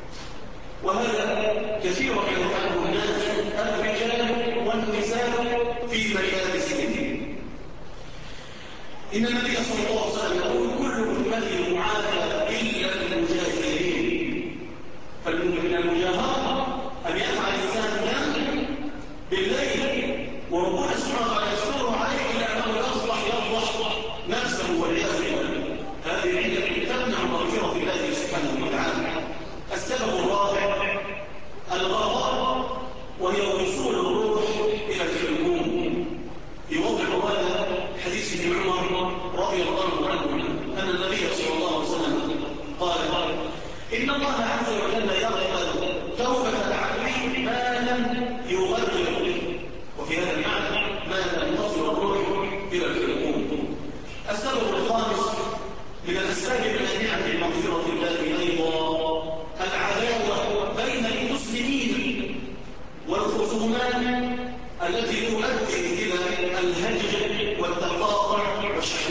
وهذا كثيرا يفعله الناس الرجال والنساء في مجالس الدين. إن النبي صلى الله عليه وسلم يقول: كل أمتي معافى إلا المجاهرين. فمن المجاهرة أن يفعل الإنسان ذنبا بالليل وربنا سبحانه وتعالى يستره عليه إلا أنه يصبح يفضح نفسه والعياذ بالله. هذه علة تمنع مغفرة الله سبحانه وتعالى. السبب الرابع الغرض، وهي وصول الروح إلى الحلقوم. يوضح هذا حديث ابن عمر رضي الله عنه أن النبي صلى الله عليه وسلم قال: إن الله عز وجل يغفر توبة العبد ما لم يغرر. وفي هذا المعنى ما لم تصل الروح إلى الحلقوم. السبب الخامس من الأسباب المانعة من مغفرة الله أيضا العداوة بين المسلمين والخصومات التي تؤدي إلى الهجر والتقاطع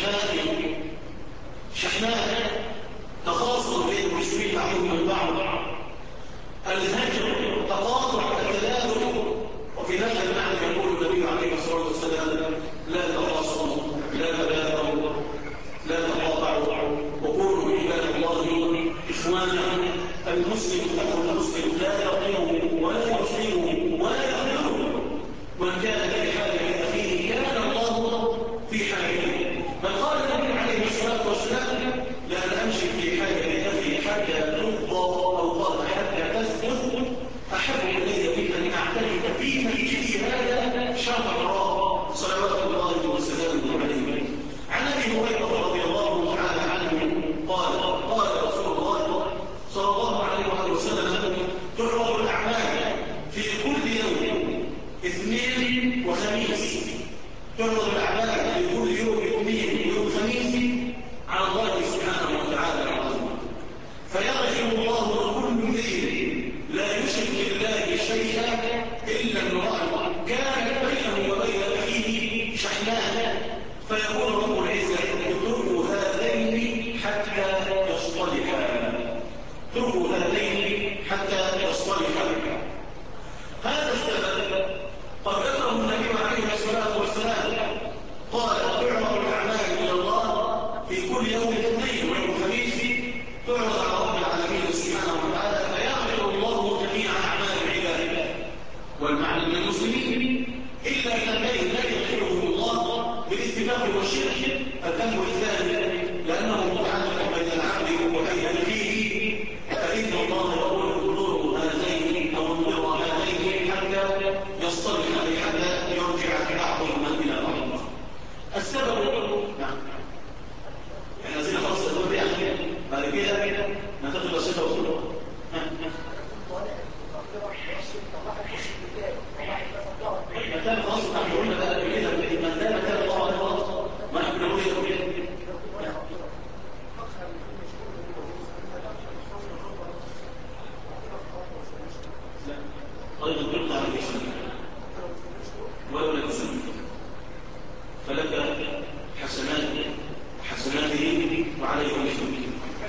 والشحناء تخاصم بين المسلمين بعضهم البعض. الهجر تقاطع التلاذل. وفي هذا المعنى يقول النبي عليه الصلاة والسلام: لا تخاصموا، لا تباغضوا، لا تقاطعوا، وكونوا عباد الله إخوانا. المسلم أخو المسلم لا يظلمه ولا يظلمه ولا يظلمه. من كان في حاجة أخيه كان الله في حاجته. بل قال النبي عليه الصلاة والسلام: لا أمشي في حاجة أخي حتى ترضى، أو قال حتى تثبت، أحب إلي من أن أعترف في مسجدي هذا شهرا، صلوات الله وسلامه عليه. عن أبي هريرة رضي الله تعالى عنه قال: قال رسول الله صلى الله عليه وسلم: تعرض الأعمال في كل يوم اثنين وخميس. تعرض الأعمال في كل يوم اثنين ويوم خميس على الله سبحانه وتعالى العظيم، فيغفر الله لكل امرئ لا يشرك بالله شيئا إلا امرأة كانت بينه وبين ما تاخد بسيطة وصول مكان خاص نحن قلنا بقى كده المكان مكان الله خلاص ما نحن نقول كده أيضا قلت على الإسلام ولو لا تسلم فلك حسناته وعليه ومثله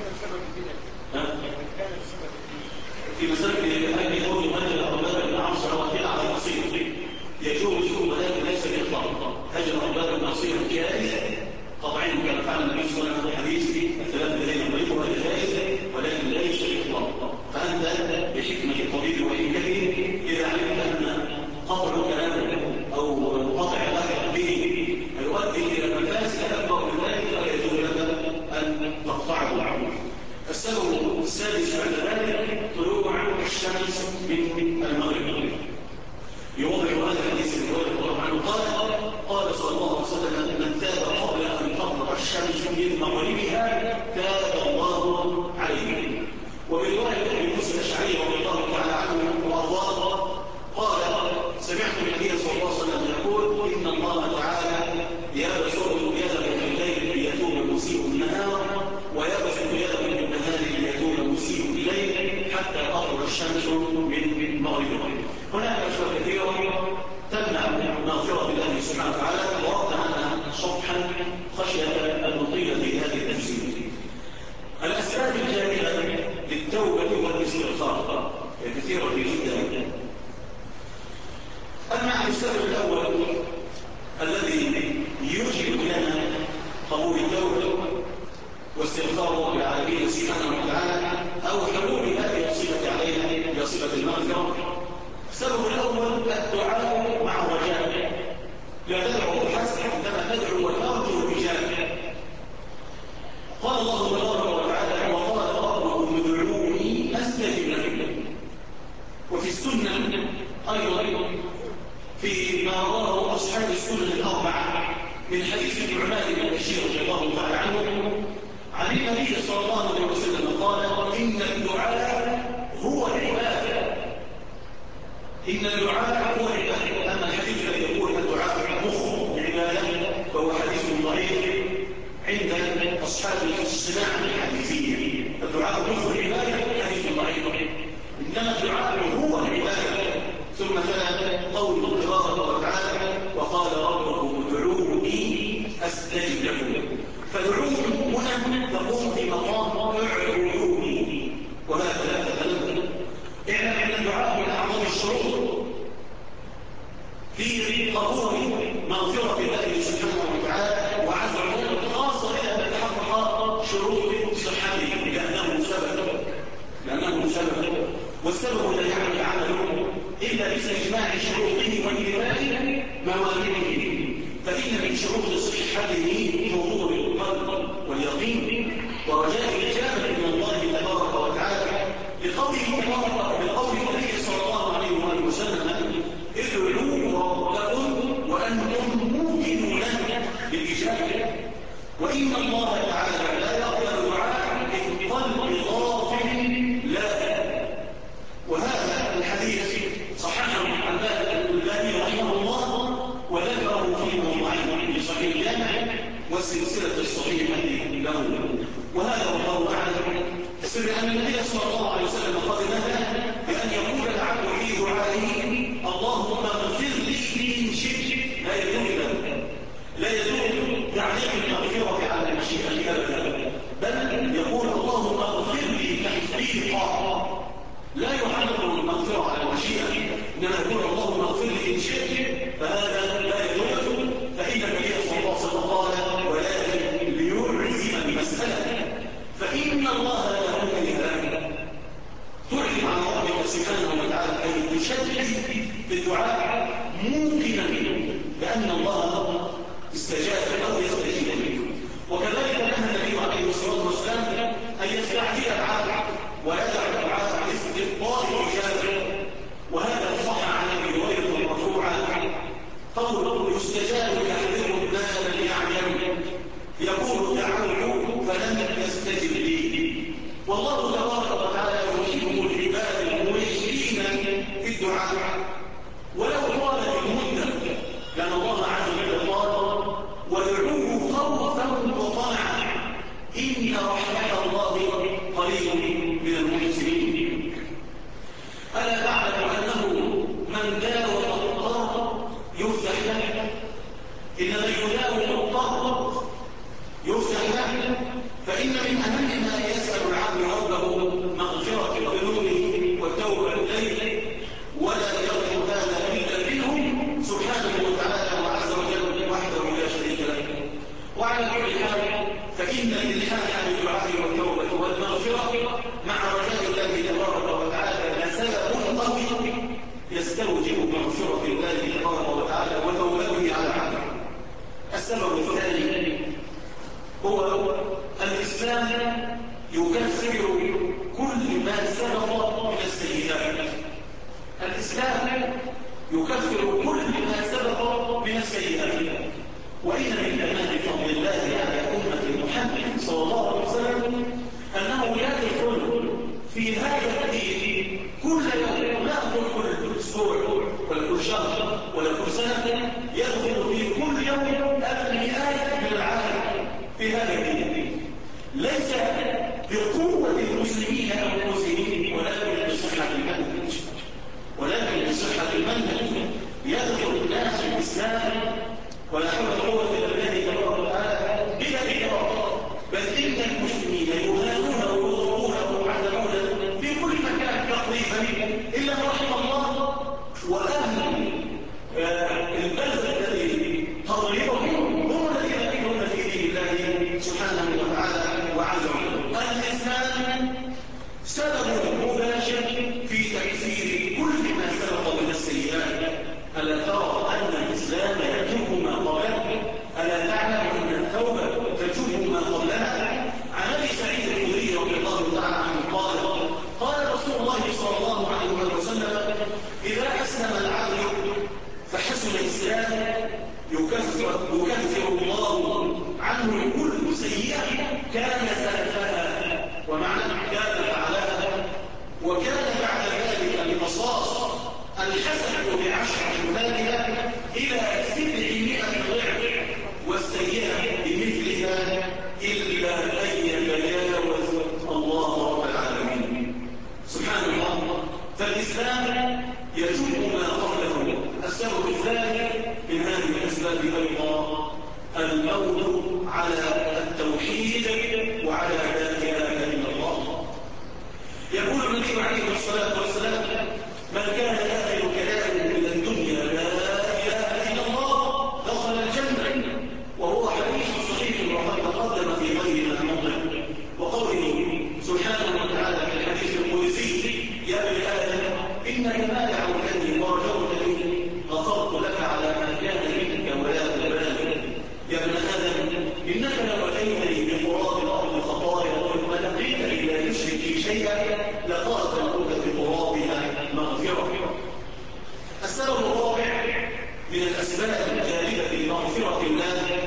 في مسألة أهل قول هجر أرباب المعاصي وكيل على المعصية يجوز ولكن ليس بإطلاق هجر أرباب المعصية جائز طبعا كما فعل النبي صلى الله عليه وسلم في حديث الثلاثة الذين يملكها جائز ولكن لا يشتري إطلاق فأنت بحكمة الطبيب وحكمته إذا علمت أن قطع كلامه أو قطع الأثر به يؤدي إلى مفاسد أكبر من ذلك فلا يجوز لك أن تقطعه. السبب السادس بعد ذلك طلوع الشمس من المغرب. يوضح هذا الحديث رضي الله عنه قال صلى الله عليه وسلم من تاب قبل أن تطلع الشمس من مغربها تاب الله عليه. وبرواية أبي موسى الأشعري رضي الله تعالى عنه وأرضاه قال سمعت النبي صلى الله عليه وسلم يقول إن الله تعالى يبسط يده في الليل ليتوب مسيء النهار ويبسط يده في النهار ليتوب مسيء الليل حتى تطلع الشمس من مغربها. هناك أشياء كثيرة تمنع مغفرة الله سبحانه وتعالى ووضع عنها شطحا خشية أن نطيل في هذه التفسير. الأسباب الجامعة للتوبة والاستغفار كثيرة جدا. أما السبب الأول الذي يوجب لنا قبول التوبة واستغفار العالمين سبحانه وتعالى أو حلول هذه الصفة علينا بصفة المغفرة. السبب الأول الدعاء مع الرجاء. لا تدعو حسب عندما تدعو وترجو الإجابة. قال الله تبارك وتعالى وقال ربكم ادعوني أستجب لكم. وفي السنة أيضا فيما رواه أصحاب السنن الأربعة من حديث النعمان بن بشير رضي الله تعالى عنه عن النبي صلى الله عليه وسلم قال إن الدعاء هو العبادة. إن الدعاء هو العبادة. أما الحديث الذي يقول الدعاء مخ العبادة فهو حديث ضعيف عند أصحاب الصناعة الحديثية. الدعاء مخ العبادة حديث ضعيف إنما الدعاء هو العبادة. ثم تلا قول تبارك وتعالى وقال ربكم ادعوني أستجب لكم. فادعوني هنا تقوم في مقام اعبدوني وهكذا تتلمذ. اعلم أن الدعاء من أعظم الشروط في قبول مغفرة الله سبحانه وتعالى وعز وجل خاصة إذا تحقق شروط صحته لأنه سبب والسبب لا يعمل عمله إلا باستجماع شروطه وانتفاء موانعه. فإن من شروط صحته حضور القلب واليقين ورجاء الإجابة من الله تبارك وتعالى بقول النبي صلى الله عليه وسلم ادعوا ربكم وأنتم موقنون بالإجابة. وإن الله تعالى لا يقبل دعاء بالقلب غافل لا. وهذا الحديث صححه العلامة الألباني رحمه الله وذكره في موضوعين في صحيح الجامع والسلسلة الصحيحة له. وهذا والله أعلم. سر أن النبي صلى الله عليه وسلم قد نهى بأن يقول العبد في دعائه اللهم اغفر لي إن شئت. لا يدل تعليق المغفرة على المشيئة أبدا، بل يقول اللهم اغفر لي تحقيقا. لا يحرم المغفرة على المشيئة، إنما يقول اللهم اغفر لي إن شئت، فهذا لا يدل. فإن النبي صلى الله عليه وسلم قال ولكن ليعزم المسألة فإن الله لا يهلك. تعلم عن ربك سبحانه وتعالى أي تشدد في الدعاء موقنا بأن الله استجاب أو يستجيب منه. وكذلك نهى النبي عليه الصلاة والسلام أن يستعجل العبد ويدع والله تبارك وتعالى يحب العباد الملحين في الدعاء ولو طالت المدة، لأن الله عز وجل قال وادعوه خوفا وطمعا إن رحمة الله قريب من المحسنين. ألا تعلم أنه من داوم الضر يفتح له؟ إن من يداوم الضر يفتح له. فإن من أهم ما يسأل العبد ربه مغفرة ذنوبه والتوبة إليه، ولا يغفر هذا إلا منهم سبحانه وتعالى وعز وجل وحده لا شريك له. وعلى كل حال فإن الإلحاح بالدعاء والتوبة والمغفرة مع رجاء الله تبارك وتعالى لسبب قوي يستوجب مغفرة الله تبارك وتعالى وتوبته على عبده. السبب الثاني هو الإسلام يكفر كل ما سبق من السيئات. الإسلام يكفر كل ما سبق من السيئات. وإن من كمال فضل الله على أمة محمد صلى الله عليه وسلم أنه يدخل في هذا الدين كل يوم، لا أقول كل أسبوع ولا كل شهر ولا كل سنة، يدخل في كل يوم المئات من العالم في هذا الدين، ليس بقوة المسلمين أو المسلمين ولكن بصحة المنهج، ولكن بصحة المنهج يدخل الناس في الإسلام ولا حول ولا قوة إلا بالله تبارك وتعالى بلا إكراه، بل إن المسلمين يهانون ويضربون ويعذبون في كل مكان تقريبا إلا ما رحم الله. وأهل البلد الذي تضربهم هم الذين يؤمنون في دين الله سبحانه وتعالى وعز وجل. الإسلام سبب مباشر في تكفير كل ما سبق من السيئات. ألا ترى أن الإسلام يجب ما قبله؟ ألا تعلم أن التوبة تجب ما قبلها؟ عن أبي سعيد الخدري رضي الله تعالى عنه قال رسول الله صلى الله عليه وسلم إذا أسلم العبد فحسن إسلامه يكفر الله عنه كل سيئة كان سلفها ومعنى كان فعلها، وكان بعد ذلك المصاص الحسنة بعشر أمثالها إلى 700 ضعف والسيئة بمثلها إلا أن يتجاوز الله رب العالمين. سبحان الله. فالإسلام يجب ما قبله. السبب الثاني من هذه الأسباب أيضا الموت على التوحيد وعلى لا إله إلا الله. يقول النبي عليه الصلاة والسلام من كان آخر كلامه من الدنيا لا إله إلا الله دخل الجنة، وهو حديث صحيح وقد تقدم في غير موضع. وقوله سبحانه وتعالى في الحديث القدسي يا ابن آدم إنك ما دعوتني ورجوتني غفرت لك على ما كان منك ولا تبالي. يا ابن آدم إنك لو أتيتني بقراب الأرض خطايا ثم لقيتني لا تشرك شيئا لقاتلتك بقرابها مغفرة. السبب الرابع من الأسباب الجالبة لمغفرة الله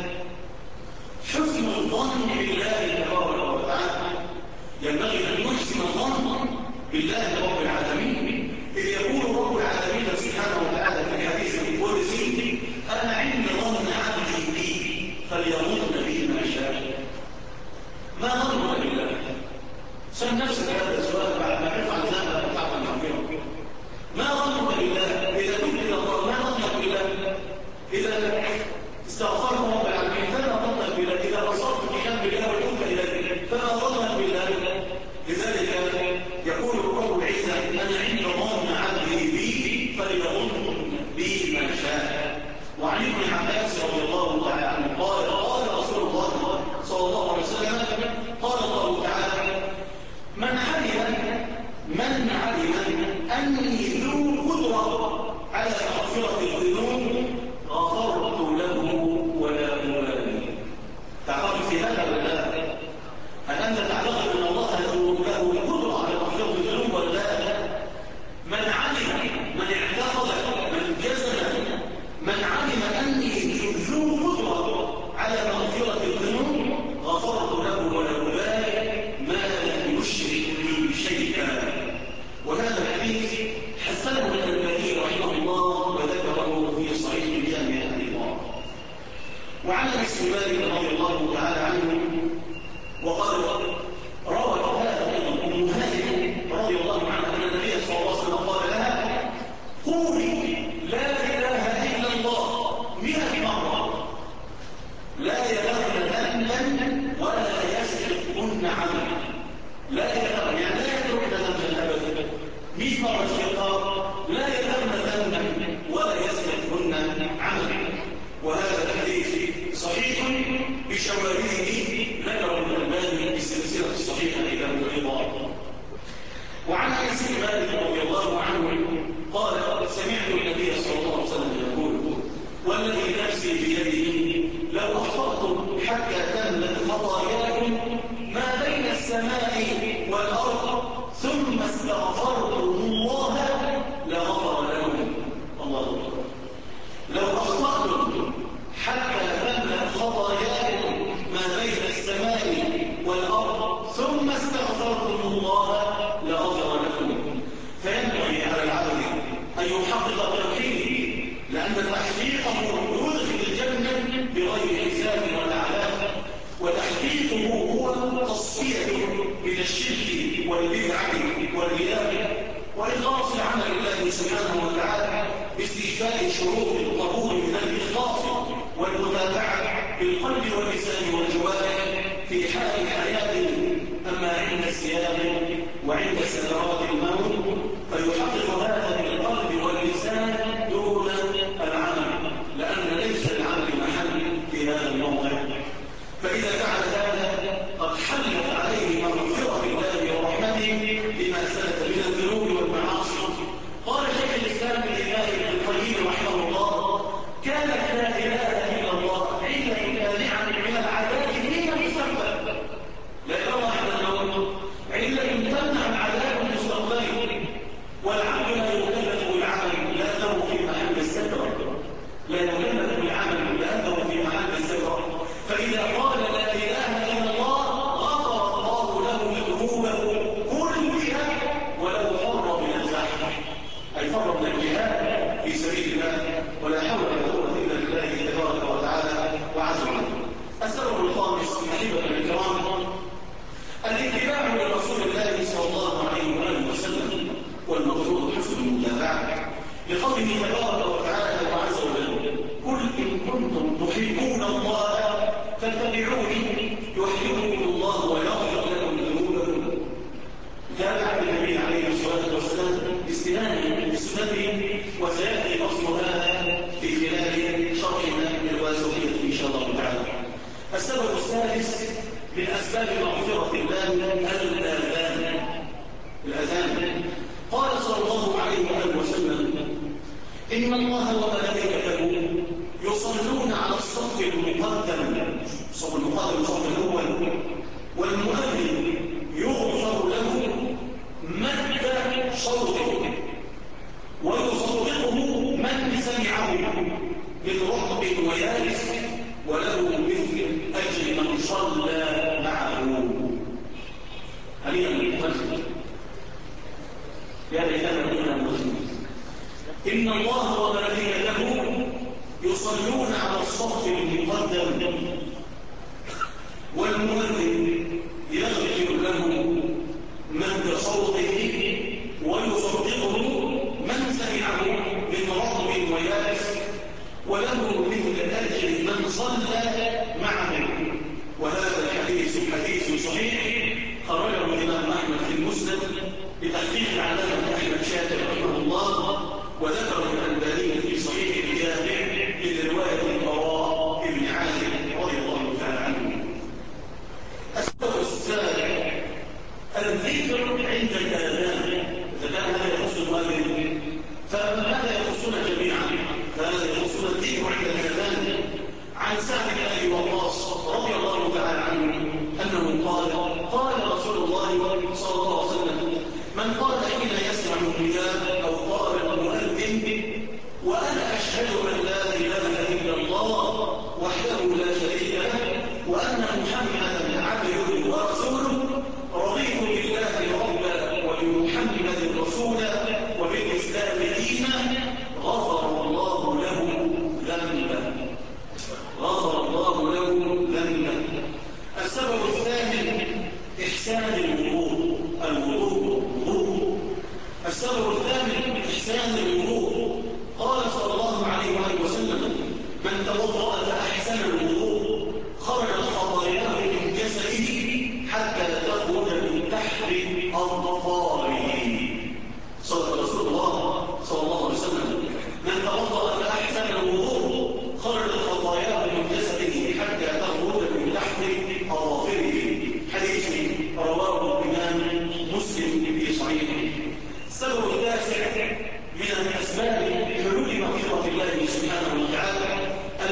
حسن الظن بالله تبارك وتعالى. ينبغي أن نحسن الظن بالله رب العالمين، إذ يقول رب العالمين سبحانه وتعالى في الحديث القدسي أنا عند ظن عبدي بي فليظن بي ما شاء. ما ظنك بالله؟ سل نفسك هذا السؤال بعد ما تفعل ذنبا وتعمل مغفرة. ما ظنك بالله؟ إذا تبت إلى الله ما ظنك بالله؟ إذا استغفرت رب العالمين فما ظنك بالله؟ إذا بصرت بجنب الله وتبت إليه فما ظنك بالله؟ لذلك يقول رب العزة أنا عند ظن عبدي بي فليظن بي ما شاء. وعن ابن عباس رضي الله تعالى عنه قال رسول الله صلى الله عليه وسلم قال الله تعالى من علم أني ذو قدرة على مغفرة الذنوب غفرت له ولا أبالي. تعرف في هذا ولا لا؟ هل أنت تعتقد أن الله له القدرة على مغفرة الذنوب ولا لا؟ من علم، من اعتقد، من جزم، من علم أني ذو قدرة على مغفرة الذنوب غفرت له ولا أبالي ما لم يشرك انس بن مالك رضي الله عنه قال سمعت النبي صلى الله عليه وسلم يقول والذي نفسي بيده لو اخطأتم حتى تملأ خطاياكم ما بين السماء والارض ثم استغفرتم الله لغفر لكم. الله اكبر. لو اخطأتم حتى تملأ خطاياكم ما بين السماء والارض ثم استغفرتم الله لغفر لكم. فينبغي على العبد ان يحقق توحيده، لان تحقيقه يدخل الجنه بغير حساب ولا عذاب، وتحقيقه هو تصفيه من الشرك والبدعه والرياء واخلاص العمل لله سبحانه وتعالى باستيفاء شروط القبول من الاخلاص والمتابعه بالقلب واللسان والجوارح في حال الحياه. اما عند السياق وعند سكرات الموت فيحقق هذا بالقلب واللسان دون العمل، لان ليس العمل محل في هذا الموضع. فاذا فعل هذا قد حلت عليه مغفره الله ورحمته لما سلف من الذنوب والمعاصي. قال شيخ الاسلام ابن القيم رحمه الله كانت لا اله الا الله علة مانعه من العذاب حين مسبب. لا يرى احد الموت علة تمنع العذاب المستقبلي، والعبد لا يكلف بالعمل لانه في محل الستر، لا يكلف بالعمل لانه في محل الستر. فاذا قال لا اله الا الله غفر الله له ذنوبه كلها ولو فر من الزحف، اي فر من الجهاد في سبيل الله، ولا حول ولا قوه الا بالله تبارك وتعالى وعز وجل. السبب الخامس احبه الكرام الاتباع لرسول الله صلى الله عليه واله وسلم، والمقصود حسن المتابعه لقوله تبارك وتعالى وعز وجل قل ان كنتم تحبون الله فاتبعوني يحببكم الله ويغفر لكم ذنوبكم. تابع النبي عليه الصلاه والسلام باستنانه بسنته، وسياتي اصل هذا في خلال شرحنا للواسطيه ان شاء الله تعالى. السبب السادس من اسباب مغفره الله الاذان. قال صلى الله عليه واله وسلم ان الله وملائكته يصلون على الصف المقدم، الصف المقدم الصف الاول، والمؤذن يغفر له مد صوته ويصدقه من سمعه من رطب ويابس، وله مثل اجر من صلى معه. هنيئا للمؤذن يا ليتنا كنا مسلمين. ان الله وملائكته يصلون على الصف المقدم، والمؤذن يغفر له مد صوته ويصدقه من سمعه من رطب ويابس، وله مثل اجر من صلى معه. وهذا الحديث حديث صحيح خرجه الامام احمد في المسند بتحقيق العلامه احمد شاكر رحمه الله، وذكر الالباني في صحيح الجامع من روايه البراء بن عازب رضي الله تعالى عنه. السبب السابع الذكر عند الاذان. اذا كان هذا يخص المؤذن فهذا يخصنا جميعا، فهذا يخصنا الذكر عند الاذان. عن سعد بن ابي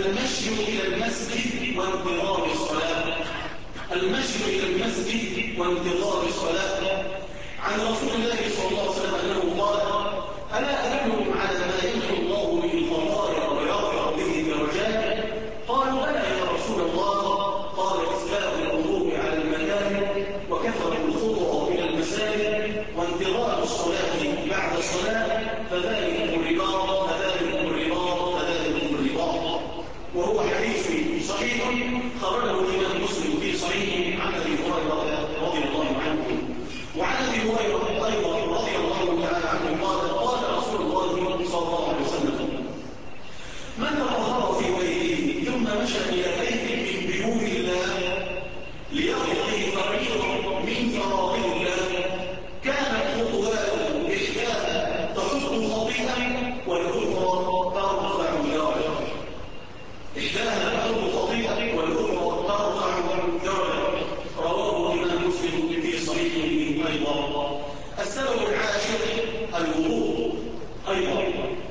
المشي إلى المسجد وانتظار الصلاة. المشي إلى المسجد وانتظار الصلاة. عن رسول الله صلى الله عليه وسلم أنه قال: ألا أدلكم على ما يمحو الله به الخطايا ويرفع به الدرجات؟ قالوا: بلى يا رسول الله. قال: إسباغ الوضوء على المكان، وكثرة الخطى إلى المساجد، وانتظار الصلاة بعد الصلاة، فذلكم الرباط فذلكم الرباط فذلكم الرباط. وهو حديث صحيح خرجه الإمام مسلم في صحيحه عن أبي هريرة رضي الله عنه. وعن أبي هريرة أيضا رضي الله تعالى عنه قال: قال رسول الله صلى الله عليه وسلم: من تطهر في بيته ثم مشى إلى بيت من بيوت الله ليقضي فريضة من فرائض الله، كانت خطواته إحداها تحط خطيئة والأخرى ترفع درجة. إحداها تحط خطيئة والأخرى ترفع درجة. رواه الإمام مسلم في صحيحه أيضا. السبب العاشر الوضوء. أيضا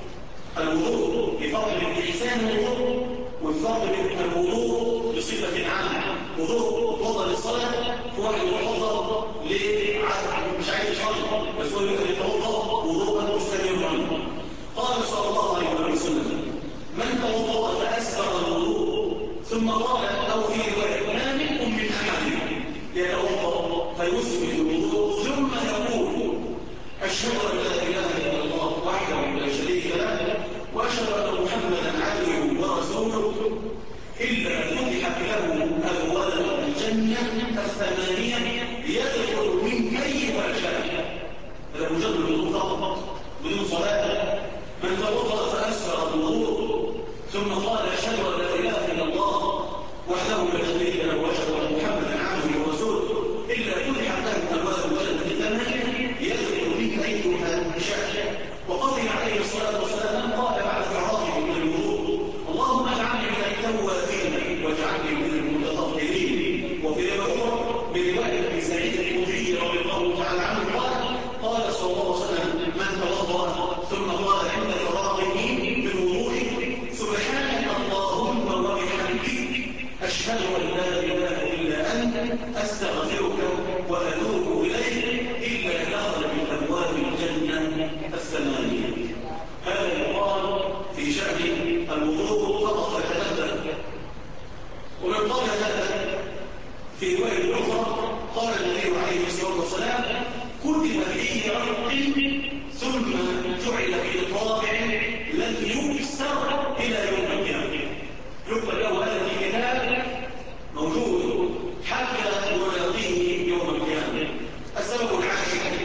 الوضوء بفضل الإحسان الوضوء، والفرق بين الوضوء بصفة عامة. وضوء فضل الصلاة، فواحد يتوضأ لعدد مش عايز يصلي بس هو يتوضأ وضوءا مستمرا. قال صلى الله عليه وسلم: من توضأ فأسبغ الوضوء ثم قال أو في رواية: ما منكم من أحد يتوضأ فيسبغ الوضوء ثم يقول: أشهد أن لا إله إلا الله وحده لا شريك له وأشهد أن محمدا عبده ورسوله، إلا فتحت له أبواب الجنة الثمانية يدخل من أيها شاء. هذا مجرد الوضوء فقط بدون صلاة. من توضأ فأسبغ الوضوء ثم قال: أشهد أن لا إله إلا الله وحده لا شريك له وأشهد أن محمدا عبده ورسوله، إلا فتحت له أبواب الجنة الثمانية يدخل من أيها شاء. وقضي عليه الصلاة والسلام قال بعد إعراضه من الوضوء: اللهم اجعلني من التوابين واجعلني من المتطهرين. وفي برواية ابن سعيد الخدري رضي الله تعالى عنه قال صلى الله عليه وسلم: من توضأ ثم قال عند فراغه من وضوءه: سبحانك اللهم وبحمدك أشهد أن لا إله إلا أنت أستغفرك وأتوب إليك، إلا دخل من أبواب الجنة الثمانية. هذا يقال في شأن الوضوء فقط فتنبه. ومن قال هذا في رواية أخرى قال النبي عليه الصلاة والسلام: كتب في رق ثم جعل في طابع لن يكسر إلى يوم القيامة. يكتب له هذا الكتاب موجود حتى يلاقيه يوم القيامة. السبب العاشر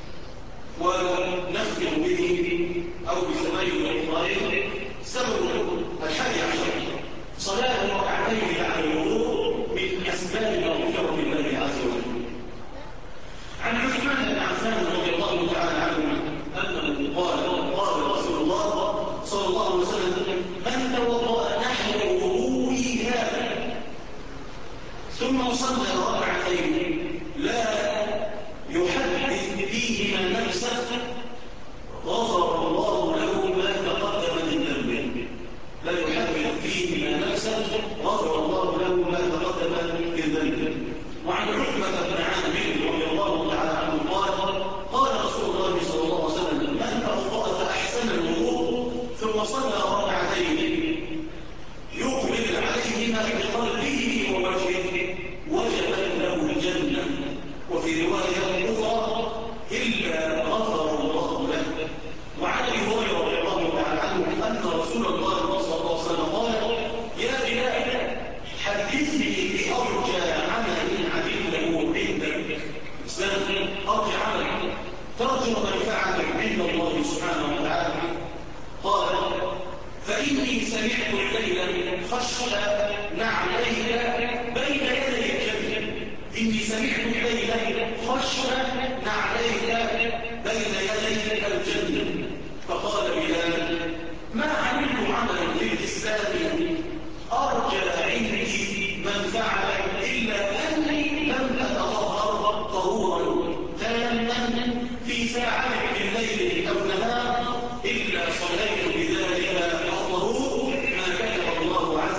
ونختم به أو بثمانية الإخوانين: سبب الحادي عشر صلاة ركعتين بعد الوضوء من أسباب مغفرة الله عز وجل. عن عثمان بن عفان رضي الله تعالى عنه أنه قال رسول الله صلى الله عليه وسلم: من توضأ نحو وضوئي هذا ثم صلى ركعتين لا يحدث فيهما نفسه غفر الله له ما تقدم من ذنبه. لا يحدث فيهما نفسه غفر الله له ما تقدم من ذنبه. وعن عقبة بن عامر رضي الله تعالى عنه قال رسول الله صلى الله عليه وسلم: من توضأ فأحسن الوضوء ثم صلى ركعتين يقبل عليهما بقلبه ووجهه وجبت له الجنة. وفي رواية أخرى: إلا غفر الله له. وعن أبي هريرة رضي الله تعالى عنه أن رسول الله صلى الله عليه وسلم قال: يا بلال حدثني بأرجى عمل عمله عندك. إسلام أرجى عمل ترجو منفعته عند الله سبحانه وتعالى. قال: فإني سمعت الليلة خشى نعليك بين يدي الجنة. إني سمعت الليلة خشى نعليك بين يدي الجنة. فقال بلال: ما عملت عملا في الإسلام أرجى عندي منفعة إلا أني لم أتطهر طهورا تاما في ساعة من الليل أو نهار إلا صليت بذلك الطهور ما كتب الله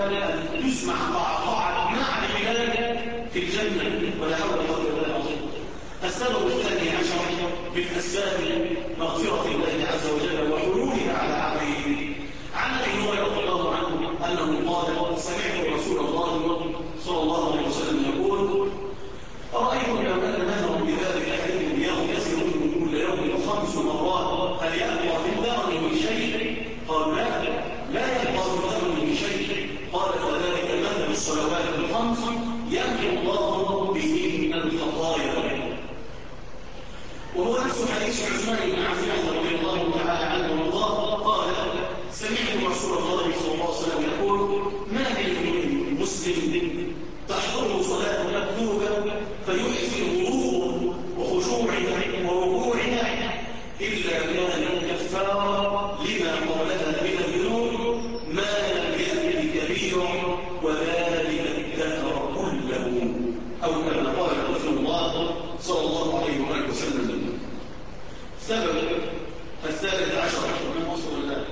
أن تسمع قعقعة نعل بلاد في الجنة ولا حول ولا قوة إلا بالله. السبب الثاني عشر من أسباب مغفرة الله عز وجل وحلولها على عبيده عن أبي هريرة رضي الله عنه أنه قال سمعت رسول الله صلى الله عليه وسلم يقول أرأيتم لو أن نهرا بذلك أحدكم يغتسل منه كل يوم 5 مرات هل يبقى في الدهر من شيء؟ قال لا يبقى في الدهر من شيء. قال فذلك مثل الصلوات ال5 يمحو الله بهن الخطايا. وهو نفس حديث عثمان بن عفان رضي الله تعالى عنه وارضاه قال سمعت رسول الله صلى الله عليه وسلم يقول ما من مسلم تحضره صلاة مكتوبة فيحسن وضوءه وخشوعه وركوعه إلا كان كفارا لما قبلها من الذنوب ما لم يأت كبيرا وذلك الدهر كله أو كما قال رسول الله صلى الله عليه وآله وسلم. السبب الثالث عشر من وصل الله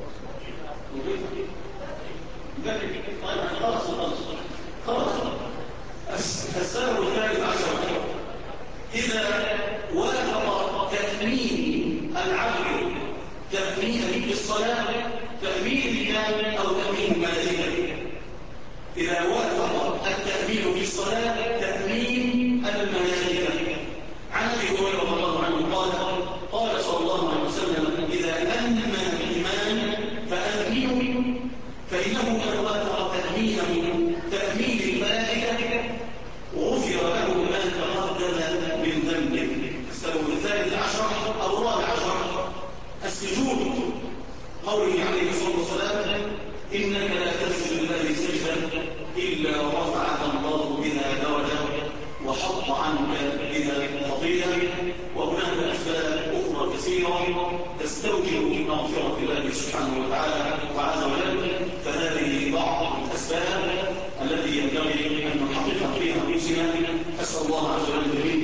السبب الثالث عشر إذا وافق تأمين العبد تأمين بالصلاة تأمين الإمام أو تأمين الملائكة. إذا وافق التأمين بالصلاة تأمين الملائكة. عن أبي هريرة رضي الله عنه قال صلى الله عليه وسلم إذا أمن الإمام فأمنوا فإنه من وافق تأمين الملائكة غفر له ما تقدم من ذنبه. السبب الثالث عشر أو الرابع عشر السجود. قوله عليه الصلاة والسلام إنك لا تسجد لله سجدا إلا رفعك الله بها درجة وحط عنك بها خطيئة. وهناك أسباب أخرى كثيرة تستوجب مغفرة الله سبحانه وتعالى وعز وجل. فهذه بعض الأسباب التي ينبغي أن نحقق فيها أنفسنا. أسأل الله عز وجل